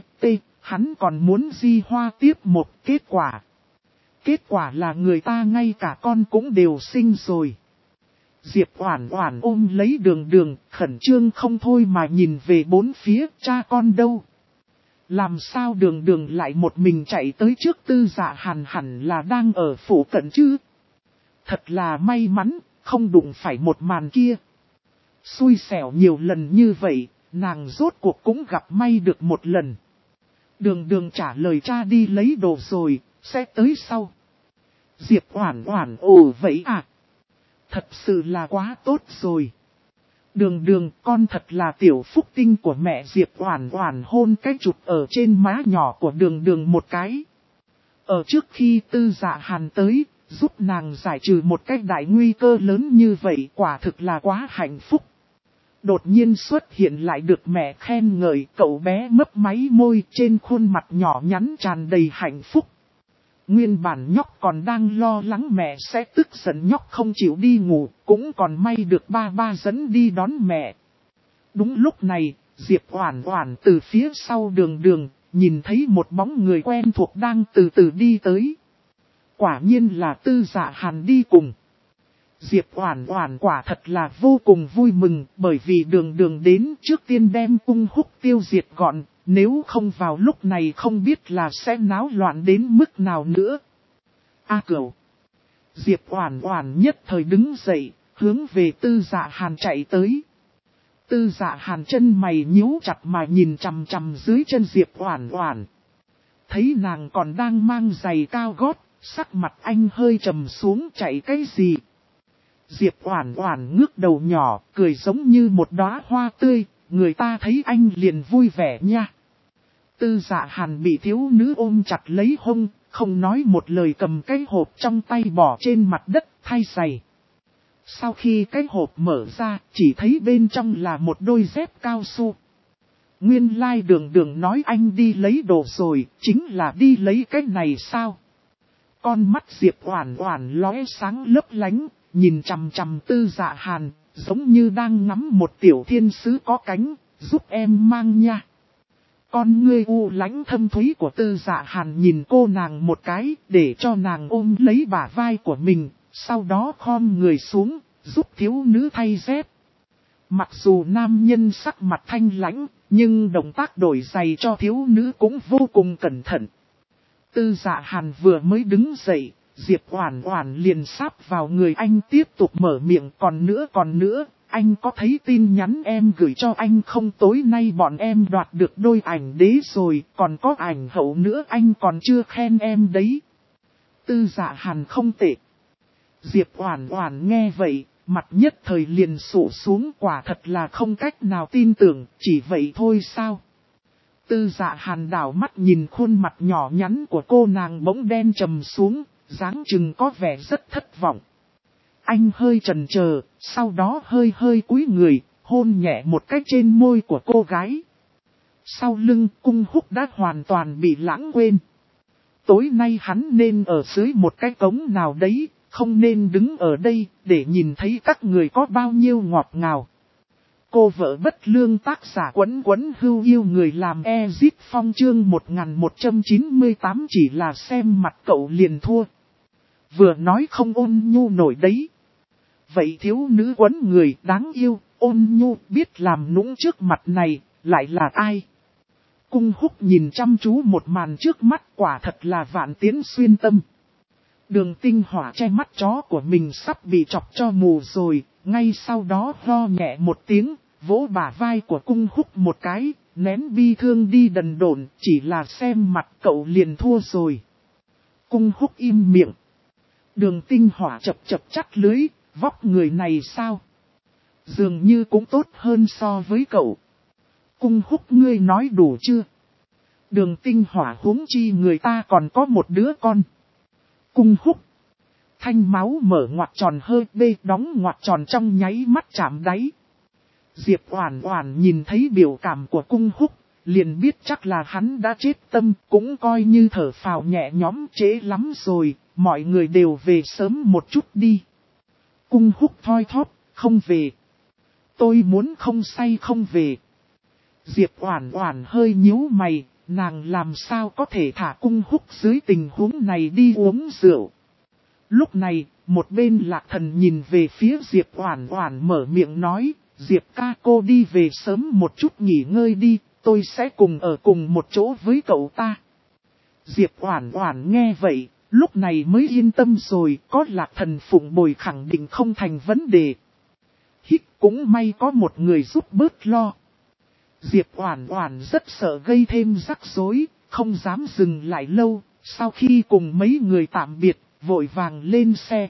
hắn còn muốn di hoa tiếp một kết quả. Kết quả là người ta ngay cả con cũng đều sinh rồi. Diệp Oản Oản ôm lấy Đường Đường, khẩn trương không thôi mà nhìn về bốn phía, cha con đâu? Làm sao Đường Đường lại một mình chạy tới trước Tư Dạ Hàn, hẳn là đang ở phủ cận chứ? Thật là may mắn, không đụng phải một màn kia. Xui xẻo nhiều lần như vậy, nàng rốt cuộc cũng gặp may được một lần. Đường Đường trả lời cha đi lấy đồ rồi, sẽ tới sau. Diệp Oản Oản ồ vậy à? Thật sự là quá tốt rồi. Đường Đường, con thật là tiểu phúc tinh của mẹ. Diệp Oản Oản hôn cái chụp ở trên má nhỏ của Đường Đường một cái. Ở trước khi Tư Dạ Hàn tới, giúp nàng giải trừ một cái đại nguy cơ lớn như vậy, quả thực là quá hạnh phúc. Đột nhiên xuất hiện lại được mẹ khen ngợi, cậu bé mấp máy môi, trên khuôn mặt nhỏ nhắn tràn đầy hạnh phúc. Nguyên bản nhóc còn đang lo lắng mẹ sẽ tức giận, nhóc không chịu đi ngủ, cũng còn may được ba dẫn đi đón mẹ. Đúng lúc này, Diệp Oản Oản từ phía sau Đường Đường, nhìn thấy một bóng người quen thuộc đang từ từ đi tới. Quả nhiên là Tư Dạ Hàn đi cùng. Diệp Oản Oản quả thật là vô cùng vui mừng, bởi vì Đường Đường đến trước tiên đem Cung Húc tiêu diệt gọn, nếu không vào lúc này không biết là sẽ náo loạn đến mức nào nữa. A Cửu. Diệp Oản Oản nhất thời đứng dậy, hướng về Tư Dạ Hàn chạy tới. Tư Dạ Hàn chân mày nhíu chặt mà nhìn chằm chằm dưới chân Diệp Oản Oản. Thấy nàng còn đang mang giày cao gót, sắc mặt anh hơi trầm xuống, chạy cái gì? Diệp Oản Oản ngước đầu nhỏ, cười giống như một đóa hoa tươi, người ta thấy anh liền vui vẻ nha. Tư Dạ Hàn bị thiếu nữ ôm chặt lấy hông, không nói một lời cầm cái hộp trong tay bỏ trên mặt đất thay giày. Sau khi cái hộp mở ra, chỉ thấy bên trong là một đôi dép cao su. Nguyên lai Đường Đường nói anh đi lấy đồ rồi, chính là đi lấy cái này sao? Con mắt Diệp Oản Oản lóe sáng lấp lánh, nhìn chằm chằm Tư Dạ Hàn, giống như đang ngắm một tiểu thiên sứ có cánh, giúp em mang nha. Con ngươi u lãnh thâm thúy của Tư Dạ Hàn nhìn cô nàng một cái, để cho nàng ôm lấy bả vai của mình, sau đó khom người xuống, giúp thiếu nữ thay dép. Mặc dù nam nhân sắc mặt thanh lãnh, nhưng động tác đổi giày cho thiếu nữ cũng vô cùng cẩn thận. Tư Dạ Hàn vừa mới đứng dậy, Diệp Oản Oản liền sáp vào người anh tiếp tục mở miệng, còn nữa, anh có thấy tin nhắn em gửi cho anh không, tối nay bọn em đoạt được đôi ảnh đế rồi, còn có ảnh hậu nữa, anh còn chưa khen em đấy. Tư Dạ Hàn không tệ. Diệp Oản Oản nghe vậy, mặt nhất thời liền sụ xuống, quả thật là không cách nào tin tưởng, chỉ vậy thôi sao? Tư Dạ Hàn đảo mắt nhìn khuôn mặt nhỏ nhắn của cô nàng bỗng đen trầm xuống, dáng chừng có vẻ rất thất vọng. Anh hơi chần chờ, sau đó hơi cúi người, hôn nhẹ một cái trên môi của cô gái. Sau lưng Cung Húc đã hoàn toàn bị lãng quên. Tối nay hắn nên ở dưới một cái cống nào đấy, không nên đứng ở đây để nhìn thấy các người có bao nhiêu ngọt ngào. Cô vợ bất lương tác giả Quấn Quấn Hưu yêu người làm Ezit Phong chương 1198 chỉ là xem mặt cậu liền thua. Vừa nói không ôn nhu nổi đấy. vậy thiếu nữ quấn người đáng yêu, ôn nhu, biết làm nũng trước mặt này, lại là ai? Cung Húc nhìn chăm chú một màn trước mắt, quả thật là vạn tiến xuyên tâm. Đường Tinh Hỏa che mắt chó của mình sắp bị chọc cho mù rồi, ngay sau đó ho nhẹ một tiếng, vỗ bả vai của Cung Húc một cái, nén bi thương đi đần độn, chỉ là xem mặt cậu liền thua rồi. Cung Húc im miệng. Đường Tinh Hỏa chập chập chắt lưới, vóc người này sao? Dường như cũng tốt hơn so với cậu. Cung Húc ngươi nói đủ chưa? Đường Tinh Hỏa huống chi người ta còn có một đứa con. Cung Húc. Thanh máu mở ngoặc tròn hơi bê đóng ngoặc tròn trong nháy mắt chạm đáy. Diệp Oản Oản nhìn thấy biểu cảm của Cung Húc, liền biết chắc là hắn đã chết tâm, cũng coi như thở phào nhẹ nhõm. Trễ lắm rồi, mọi người đều về sớm một chút đi. Cung Húc thoi thóp, không về. Tôi muốn không say không về. Diệp Oản Oản hơi nhíu mày, nàng làm sao có thể thả Cung Húc dưới tình huống này đi uống rượu. Lúc này, một bên Lạc Thần nhìn về phía Diệp Oản Oản mở miệng nói, Diệp ca cô đi về sớm một chút nghỉ ngơi đi, tôi sẽ cùng ở cùng một chỗ với cậu ta. Diệp Oản Oản nghe vậy, lúc này mới yên tâm rồi, có Lạc Thần phụng bồi khẳng định không thành vấn đề. Hít cũng may có một người giúp bớt lo. Diệp Oản Oản rất sợ gây thêm rắc rối, không dám dừng lại lâu, sau khi cùng mấy người tạm biệt, vội vàng lên xe.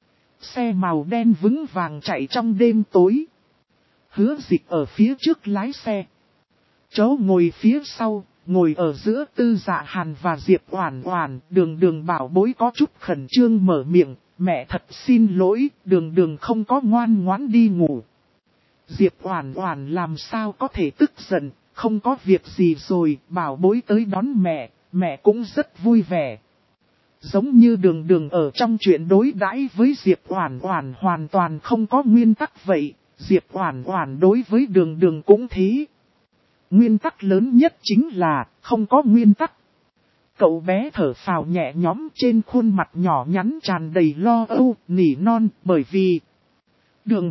Xe màu đen vững vàng chạy trong đêm tối. Hứa Dịch ở phía trước lái xe. Cháu ngồi phía sau, ngồi ở giữa Tư Dạ Hàn và Diệp Oản Oản. Đường Đường bảo bối có chút khẩn trương mở miệng, mẹ thật xin lỗi, Đường Đường không có ngoan ngoãn đi ngủ. Diệp Oản Oản làm sao có thể tức giận, không có việc gì rồi, bảo bối tới đón mẹ, mẹ cũng rất vui vẻ. Giống như Đường Đường ở trong chuyện đối đãi với Diệp Oản Oản hoàn toàn không có nguyên tắc vậy, Diệp Oản Oản đối với Đường Đường cũng thế. Nguyên tắc lớn nhất chính là không có nguyên tắc. Cậu bé thở phào nhẹ nhõm, trên khuôn mặt nhỏ nhắn tràn đầy lo âu, nỉ non, bởi vì Đường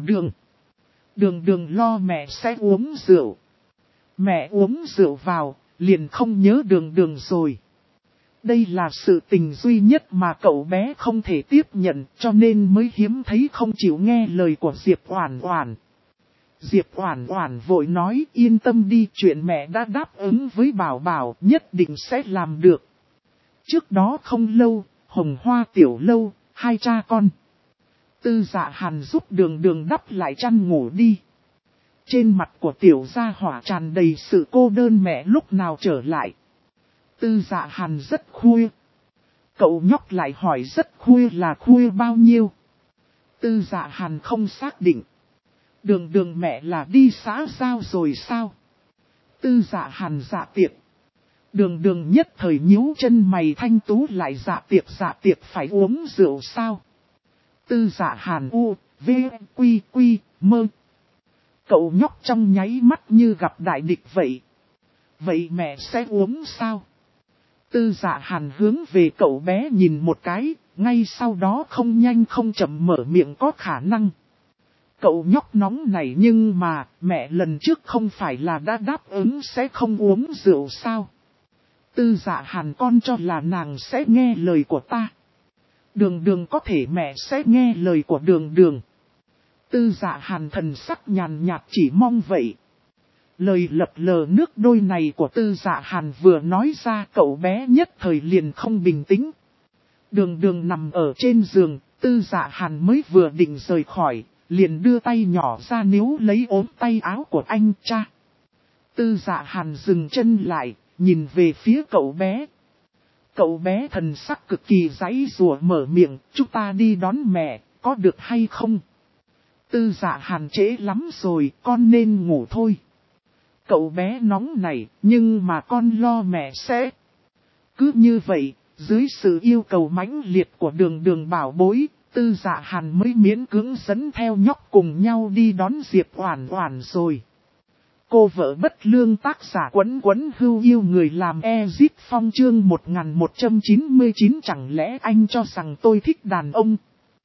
Đường lo mẹ sẽ uống rượu. Mẹ uống rượu vào, liền không nhớ Đường Đường rồi. Đây là sự tình duy nhất mà cậu bé không thể tiếp nhận, cho nên mới hiếm thấy không chịu nghe lời của Diệp Oản Oản. Diệp Oản Oản vội nói yên tâm đi, chuyện mẹ đã đáp ứng với Bảo Bảo nhất định sẽ làm được. Trước đó không lâu, Hồng Hoa Tiểu Lâu, hai cha con. Tư Dạ Hàn giúp Đường Đường đắp lại chăn ngủ đi. Trên mặt của Tiểu gia hỏa tràn đầy sự cô đơn mẹ lúc nào trở lại. Tư Dạ Hàn rất khuya. Cậu nhóc lại hỏi rất khuya là khuya bao nhiêu. Tư Dạ Hàn không xác định. Đường Đường mẹ là đi xã giao rồi sao? Tư Dạ Hàn dạ tiệc. Đường Đường nhất thời nhíu chân mày thanh tú lại dạ tiệc phải uống rượu sao? Tư Dạ Hàn u, v, quy, mơ. Cậu nhóc trong nháy mắt như gặp đại địch vậy. Vậy mẹ sẽ uống sao? Tư Dạ Hàn hướng về cậu bé nhìn một cái, ngay sau đó không nhanh không chậm mở miệng có khả năng. Cậu nhóc nóng này nhưng mà, mẹ lần trước không phải là đã đáp ứng sẽ không uống rượu sao? Tư Dạ Hàn con cho là nàng sẽ nghe lời của ta. Đường Đường có thể mẹ sẽ nghe lời của Đường Đường. Tư Dạ Hàn thần sắc nhàn nhạt chỉ mong vậy. Lời lập lờ nước đôi này của Tư Dạ Hàn vừa nói ra cậu bé nhất thời liền không bình tĩnh. Đường Đường nằm ở trên giường, Tư Dạ Hàn mới vừa định rời khỏi, liền đưa tay nhỏ ra níu lấy ốm tay áo của anh cha. Tư Dạ Hàn dừng chân lại, nhìn về phía cậu bé. Cậu bé thần sắc cực kỳ giãy giụa mở miệng, chúng ta đi đón mẹ, có được hay không? Tư Dạ Hàn trễ lắm rồi, con nên ngủ thôi. Cậu bé nóng này, nhưng mà con lo mẹ sẽ. Cứ như vậy, dưới sự yêu cầu mãnh liệt của Đường Đường bảo bối, Tư Dạ Hàn mới miễn cưỡng dẫn theo nhóc cùng nhau đi đón Diệp Oản Oản rồi. Cô vợ bất lương tác giả Quấn Quấn Hưu yêu người làm Ezit Phong chương 1199 chẳng lẽ anh cho rằng tôi thích đàn ông?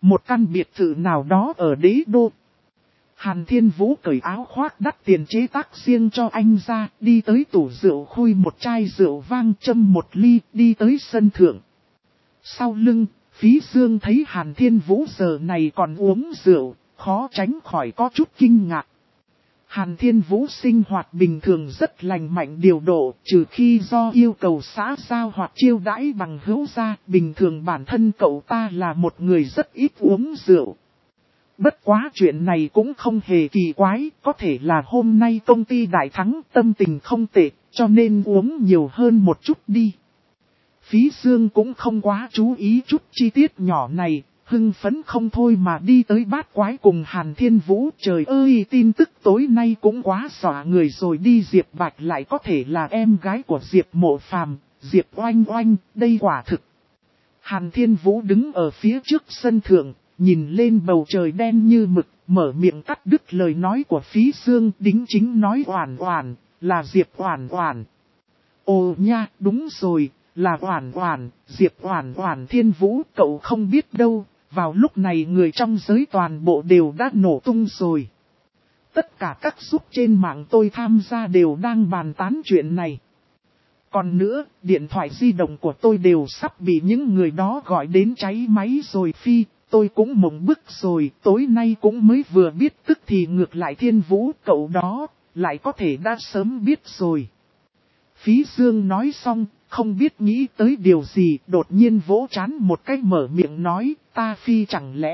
Một căn biệt thự nào đó ở đế đô. Hàn Thiên Vũ cởi áo khoác đắt tiền chế tác riêng cho anh ra, đi tới tủ rượu khui một chai rượu vang châm một ly, đi tới sân thượng. Sau lưng, Phí Dương thấy Hàn Thiên Vũ giờ này còn uống rượu, khó tránh khỏi có chút kinh ngạc. Hàn Thiên Vũ sinh hoạt bình thường rất lành mạnh điều độ, trừ khi do yêu cầu xã giao hoặc chiêu đãi bằng hữu ra, bình thường bản thân cậu ta là một người rất ít uống rượu. Bất quá chuyện này cũng không hề kỳ quái, có thể là hôm nay công ty đại thắng tâm tình không tệ, cho nên uống nhiều hơn một chút đi. Phí Dương cũng không quá chú ý chút chi tiết nhỏ này, hưng phấn không thôi mà đi tới bát quái cùng Hàn Thiên Vũ. Trời ơi, tin tức tối nay cũng quá xỏa người rồi đi. Diệp Bạch lại có thể là em gái của Diệp Mộ Phàm, Diệp Oanh Oanh, đây quả thực. Hàn Thiên Vũ đứng ở phía trước sân thượng, nhìn lên bầu trời đen như mực, mở miệng cắt đứt lời nói của Phí Dương, đính chính nói Oản Oản, là Diệp Oản Oản. Ồ nha, đúng rồi, là Oản Oản, Diệp Oản Oản. Thiên Vũ, cậu không biết đâu, vào lúc này người trong giới toàn bộ đều đã nổ tung rồi. Tất cả các group trên mạng tôi tham gia đều đang bàn tán chuyện này. Còn nữa, điện thoại di động của tôi đều sắp bị những người đó gọi đến cháy máy rồi. Phi, tôi cũng mộng bức rồi, tối nay cũng mới vừa biết, tức thì ngược lại Thiên Vũ cậu đó, lại có thể đã sớm biết rồi. Phí Dương nói xong, không biết nghĩ tới điều gì, đột nhiên vỗ trán một cái mở miệng nói, ta Phi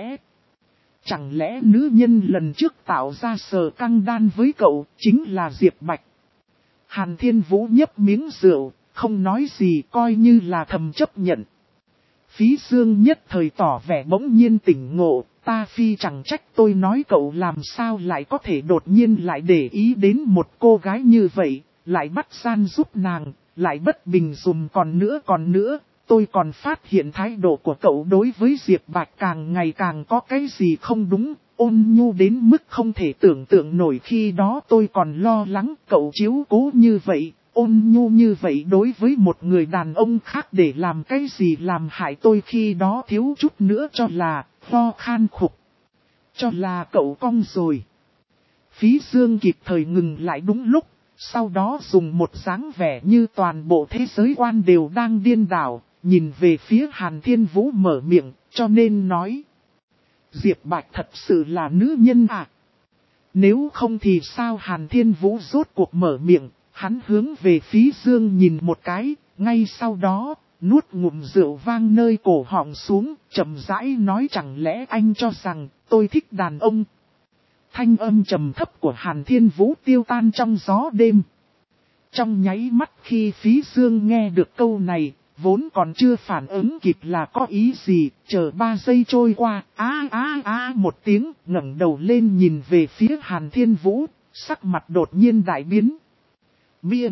chẳng lẽ nữ nhân lần trước tạo ra sờ căng đan với cậu, chính là Diệp Bạch. Hàn Thiên Vũ nhấp miếng rượu, không nói gì, coi như là thầm chấp nhận. Phí Dương nhất thời tỏ vẻ bỗng nhiên tỉnh ngộ, ta Phi chẳng trách tôi nói cậu làm sao lại có thể đột nhiên lại để ý đến một cô gái như vậy, lại bắt gian giúp nàng, lại bất bình dùm. Còn nữa, tôi còn phát hiện thái độ của cậu đối với Diệp Bạch càng ngày càng có cái gì không đúng, ôn nhu đến mức không thể tưởng tượng nổi. Khi đó tôi còn lo lắng cậu chiếu cố như vậy, ôn nhu như vậy đối với một người đàn ông khác để làm cái gì làm hại tôi. Khi đó thiếu chút nữa cho là ho khan khục, cho là cậu cong rồi. Phí Dương kịp thời ngừng lại đúng lúc, sau đó dùng một dáng vẻ như toàn bộ thế giới quan đều đang điên đảo, nhìn về phía Hàn Thiên Vũ mở miệng, cho nên nói. Diệp Bạch thật sự là nữ nhân à? Nếu không thì sao? Hàn Thiên Vũ rốt cuộc mở miệng, hắn hướng về Phí Dương nhìn một cái, ngay sau đó, nuốt ngụm rượu vang nơi cổ họng xuống, chậm rãi nói, chẳng lẽ anh cho rằng tôi thích đàn ông? Thanh âm trầm thấp của Hàn Thiên Vũ tiêu tan trong gió đêm. Trong nháy mắt khi Phí Dương nghe được câu này, vốn còn chưa phản ứng kịp là có ý gì, chờ 3 giây trôi qua, một tiếng, ngẩng đầu lên nhìn về phía Hàn Thiên Vũ, sắc mặt đột nhiên đại biến. Mia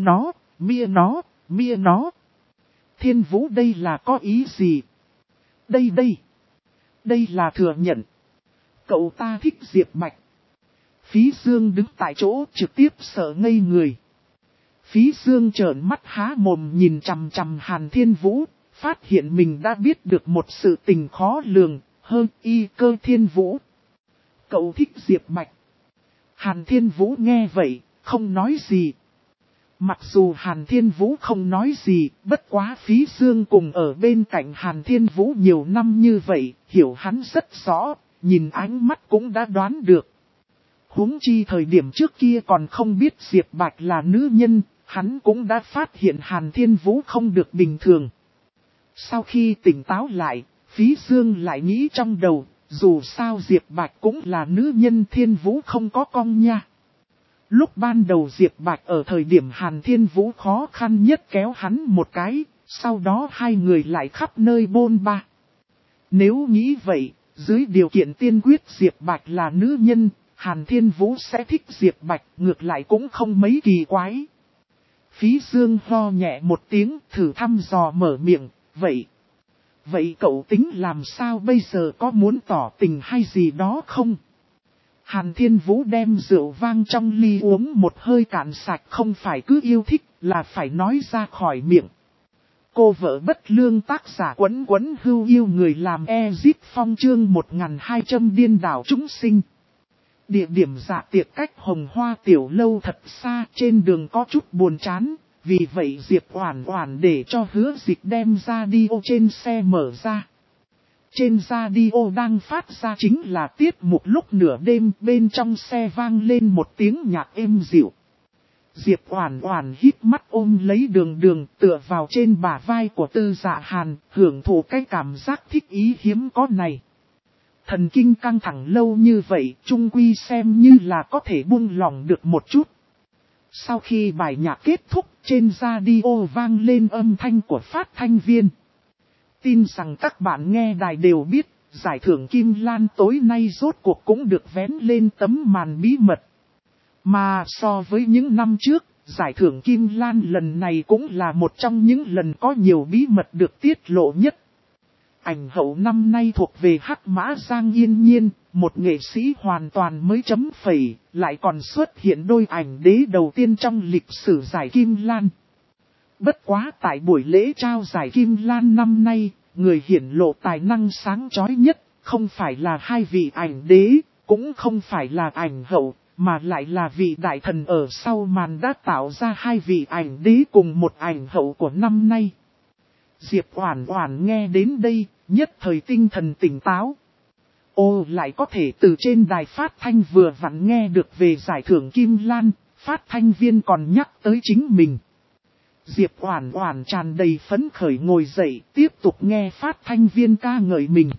nó. Thiên Vũ đây là có ý gì? Đây là thừa nhận. Cậu ta thích Diệp Bạch. Phí Dương đứng tại chỗ trực tiếp sợ ngây người. Phí Dương trợn mắt há mồm nhìn chằm chằm Hàn Thiên Vũ, phát hiện mình đã biết được một sự tình khó lường, hơn y cơ. Thiên Vũ, cậu thích Diệp Bạch. Hàn Thiên Vũ nghe vậy, không nói gì. Mặc dù Hàn Thiên Vũ không nói gì, bất quá Phí Dương cùng ở bên cạnh Hàn Thiên Vũ nhiều năm như vậy, hiểu hắn rất rõ, nhìn ánh mắt cũng đã đoán được. Huống chi thời điểm trước kia còn không biết Diệp Bạch là nữ nhân, hắn cũng đã phát hiện Hàn Thiên Vũ không được bình thường. Sau khi tỉnh táo lại, Phí Dương lại nghĩ trong đầu, dù sao Diệp Bạch cũng là nữ nhân, Thiên Vũ không có cong nha. Lúc ban đầu Diệp Bạch ở thời điểm Hàn Thiên Vũ khó khăn nhất kéo hắn một cái, sau đó hai người lại khắp nơi bôn ba. Nếu nghĩ vậy, dưới điều kiện tiên quyết Diệp Bạch là nữ nhân, Hàn Thiên Vũ sẽ thích Diệp Bạch, ngược lại cũng không mấy kỳ quái. Phí Dương ho nhẹ một tiếng, thử thăm dò mở miệng, vậy cậu tính làm sao bây giờ, có muốn tỏ tình hay gì đó không? Hàn Thiên Vũ đem rượu vang trong ly uống một hơi cạn sạch, không phải cứ yêu thích, là phải nói ra khỏi miệng. cô vợ bất lương, tác giả Quấn Quấn Hưu yêu người làm Ezip Phong, chương 1200 điên đảo chúng sinh. Địa điểm dạ tiệc cách Hồng Hoa tiểu lâu thật xa, trên đường có chút buồn chán, vì vậy Diệp Oản Oản để cho Hứa Dịch đem radio trên xe mở ra. Trên radio đang phát ra chính là tiết mục lúc nửa đêm, bên trong xe vang lên một tiếng nhạc êm dịu. Diệp Oản Oản híp mắt ôm lấy Đường Đường, tựa vào trên bả vai của Tư Dạ Hàn, hưởng thụ cái cảm giác thích ý hiếm có này. Thần kinh căng thẳng lâu như vậy, chung quy xem như là có thể buông lỏng được một chút. Sau khi bài nhạc kết thúc, trên radio vang lên âm thanh của phát thanh viên. Tin rằng các bạn nghe đài đều biết, giải thưởng Kim Lan tối nay rốt cuộc cũng được vén lên tấm màn bí mật. Mà so với những năm trước, giải thưởng Kim Lan lần này cũng là một trong những lần có nhiều bí mật được tiết lộ nhất. Ảnh hậu năm nay thuộc về Hắc Mã Giang Yên Nhiên, một nghệ sĩ hoàn toàn mới chấm phẩy, lại còn xuất hiện đôi ảnh đế đầu tiên trong lịch sử giải Kim Lan. Bất quá tại buổi lễ trao giải Kim Lan năm nay, người hiển lộ tài năng sáng chói nhất, không phải là hai vị ảnh đế, cũng không phải là ảnh hậu, mà lại là vị đại thần ở sau màn đã tạo ra hai vị ảnh đế cùng một ảnh hậu của năm nay. Diệp Oản Oản nghe đến đây, nhất thời tinh thần tỉnh táo. Ô, lại có thể từ trên đài phát thanh vừa vặn nghe được về giải thưởng Kim Lan, phát thanh viên còn nhắc tới chính mình. Diệp Oản Oản tràn đầy phấn khởi ngồi dậy, tiếp tục nghe phát thanh viên ca ngợi mình.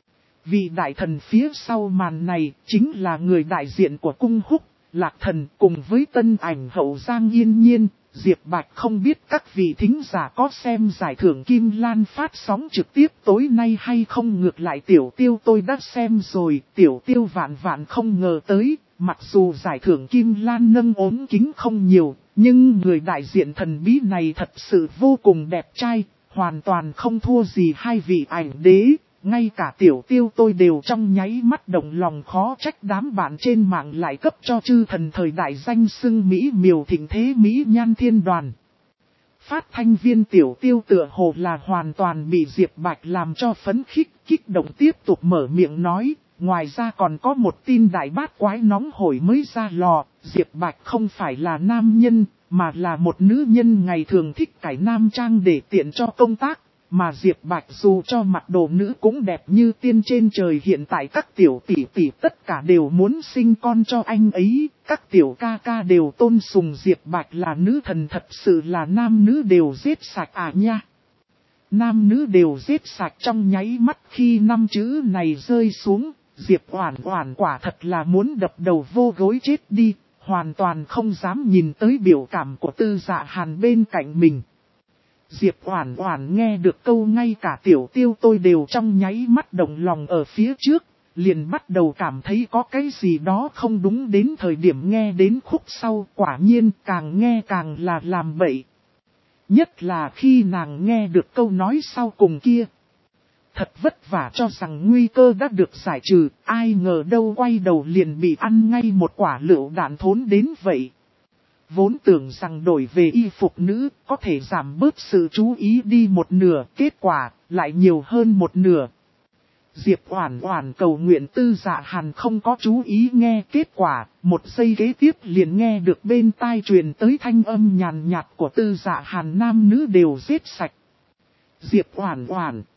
Vị đại thần phía sau màn này chính là người đại diện của cung húc, Lạc Thần cùng với tân ảnh hậu Giang Yên Nhiên. Diệp Bạch không biết các vị thính giả có xem giải thưởng Kim Lan phát sóng trực tiếp tối nay hay không, ngược lại Tiểu Tiêu tôi đã xem rồi. Tiểu Tiêu vạn vạn không ngờ tới, mặc dù giải thưởng Kim Lan nâng ốm kính không nhiều, nhưng người đại diện thần bí này thật sự vô cùng đẹp trai, hoàn toàn không thua gì hai vị ảnh đế. Ngay cả Tiểu Tiêu tôi đều trong nháy mắt động lòng, khó trách đám bạn trên mạng lại cấp cho chư thần thời đại danh xưng Mỹ miều thịnh thế Mỹ nhan thiên đoàn. Phát thanh viên Tiểu Tiêu tựa hồ là hoàn toàn bị Diệp Bạch làm cho phấn khích, kích động tiếp tục mở miệng nói. Ngoài ra còn có một tin đại bát quái nóng hổi mới ra lò, Diệp Bạch không phải là nam nhân, mà là một nữ nhân ngày thường thích cải nam trang để tiện cho công tác. Mà Diệp Bạch dù cho mặc đồ nữ cũng đẹp như tiên trên trời, hiện tại các tiểu tỷ tỷ tất cả đều muốn sinh con cho anh ấy, các tiểu ca ca đều tôn sùng Diệp Bạch là nữ thần, thật sự là nam nữ đều giết sạch à nha. Nam nữ đều giết sạch trong nháy mắt khi năm chữ này rơi xuống, Diệp Oản Oản quả thật là muốn đập đầu vô gối chết đi, hoàn toàn không dám nhìn tới biểu cảm của Tư Dạ Hàn bên cạnh mình. Diệp Oản Oản nghe được câu ngay cả Tiểu Tiêu tôi đều trong nháy mắt động lòng ở phía trước, liền bắt đầu cảm thấy có cái gì đó không đúng, đến thời điểm nghe đến khúc sau quả nhiên càng nghe càng là làm bậy. Nhất là khi nàng nghe được câu nói sau cùng kia. Thật vất vả cho rằng nguy cơ đã được giải trừ, ai ngờ đâu quay đầu liền bị ăn ngay một quả lựu đạn thốn đến vậy. Vốn tưởng rằng đổi về y phục nữ có thể giảm bớt sự chú ý đi một nửa, kết quả lại nhiều hơn một nửa. Diệp Oản Oản cầu nguyện Tư Dạ Hàn không có chú ý nghe, kết quả một giây kế tiếp liền nghe được bên tai truyền tới thanh âm nhàn nhạt của Tư Dạ Hàn, nam nữ đều giết sạch. Diệp Oản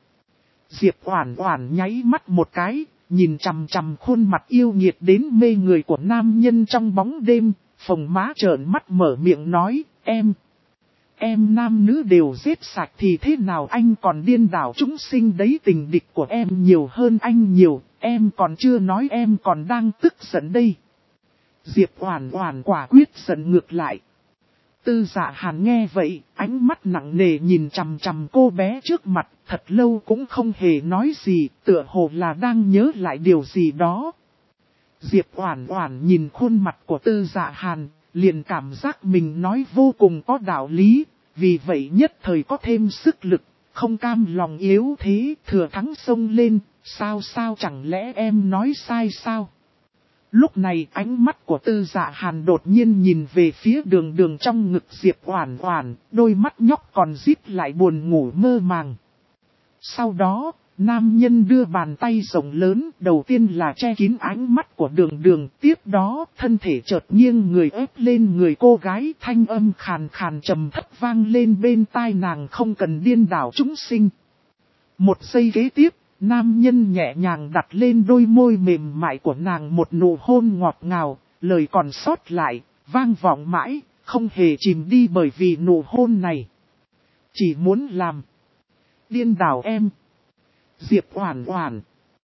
Oản nháy mắt một cái, nhìn chằm chằm khuôn mặt yêu nghiệt đến mê người của nam nhân trong bóng đêm. Phồng má trợn mắt mở miệng nói, em nam nữ đều giết sạch thì thế nào, anh còn điên đảo chúng sinh đấy, tình địch của em nhiều hơn anh nhiều, em còn chưa nói em còn đang tức giận đây. Diệp Oản Oản quả quyết giận ngược lại. Tư Dạ Hàn nghe vậy, ánh mắt nặng nề nhìn chằm chằm cô bé trước mặt, thật lâu cũng không hề nói gì, tựa hồ là đang nhớ lại điều gì đó. Diệp Oản Oản nhìn khuôn mặt của Tư Dạ Hàn, liền cảm giác mình nói vô cùng có đạo lý, vì vậy nhất thời có thêm sức lực, không cam lòng yếu thế, thừa thắng xông lên, sao chẳng lẽ em nói sai sao? Lúc này ánh mắt của Tư Dạ Hàn đột nhiên nhìn về phía đường đường trong ngực Diệp Oản Oản, đôi mắt nhóc còn díp lại buồn ngủ mơ màng. Sau đó, nam nhân đưa bàn tay rộng lớn, đầu tiên là che kín ánh mắt của đường đường, tiếp đó thân thể chợt nghiêng người ép lên người cô gái, thanh âm khàn khàn trầm thấp vang lên bên tai nàng, không cần điên đảo chúng sinh. Một giây kế tiếp, nam nhân nhẹ nhàng đặt lên đôi môi mềm mại của nàng một nụ hôn ngọt ngào, lời còn sót lại, vang vọng mãi, không hề chìm đi bởi vì nụ hôn này. Chỉ muốn làm điên đảo em. Diệp Oản Oản.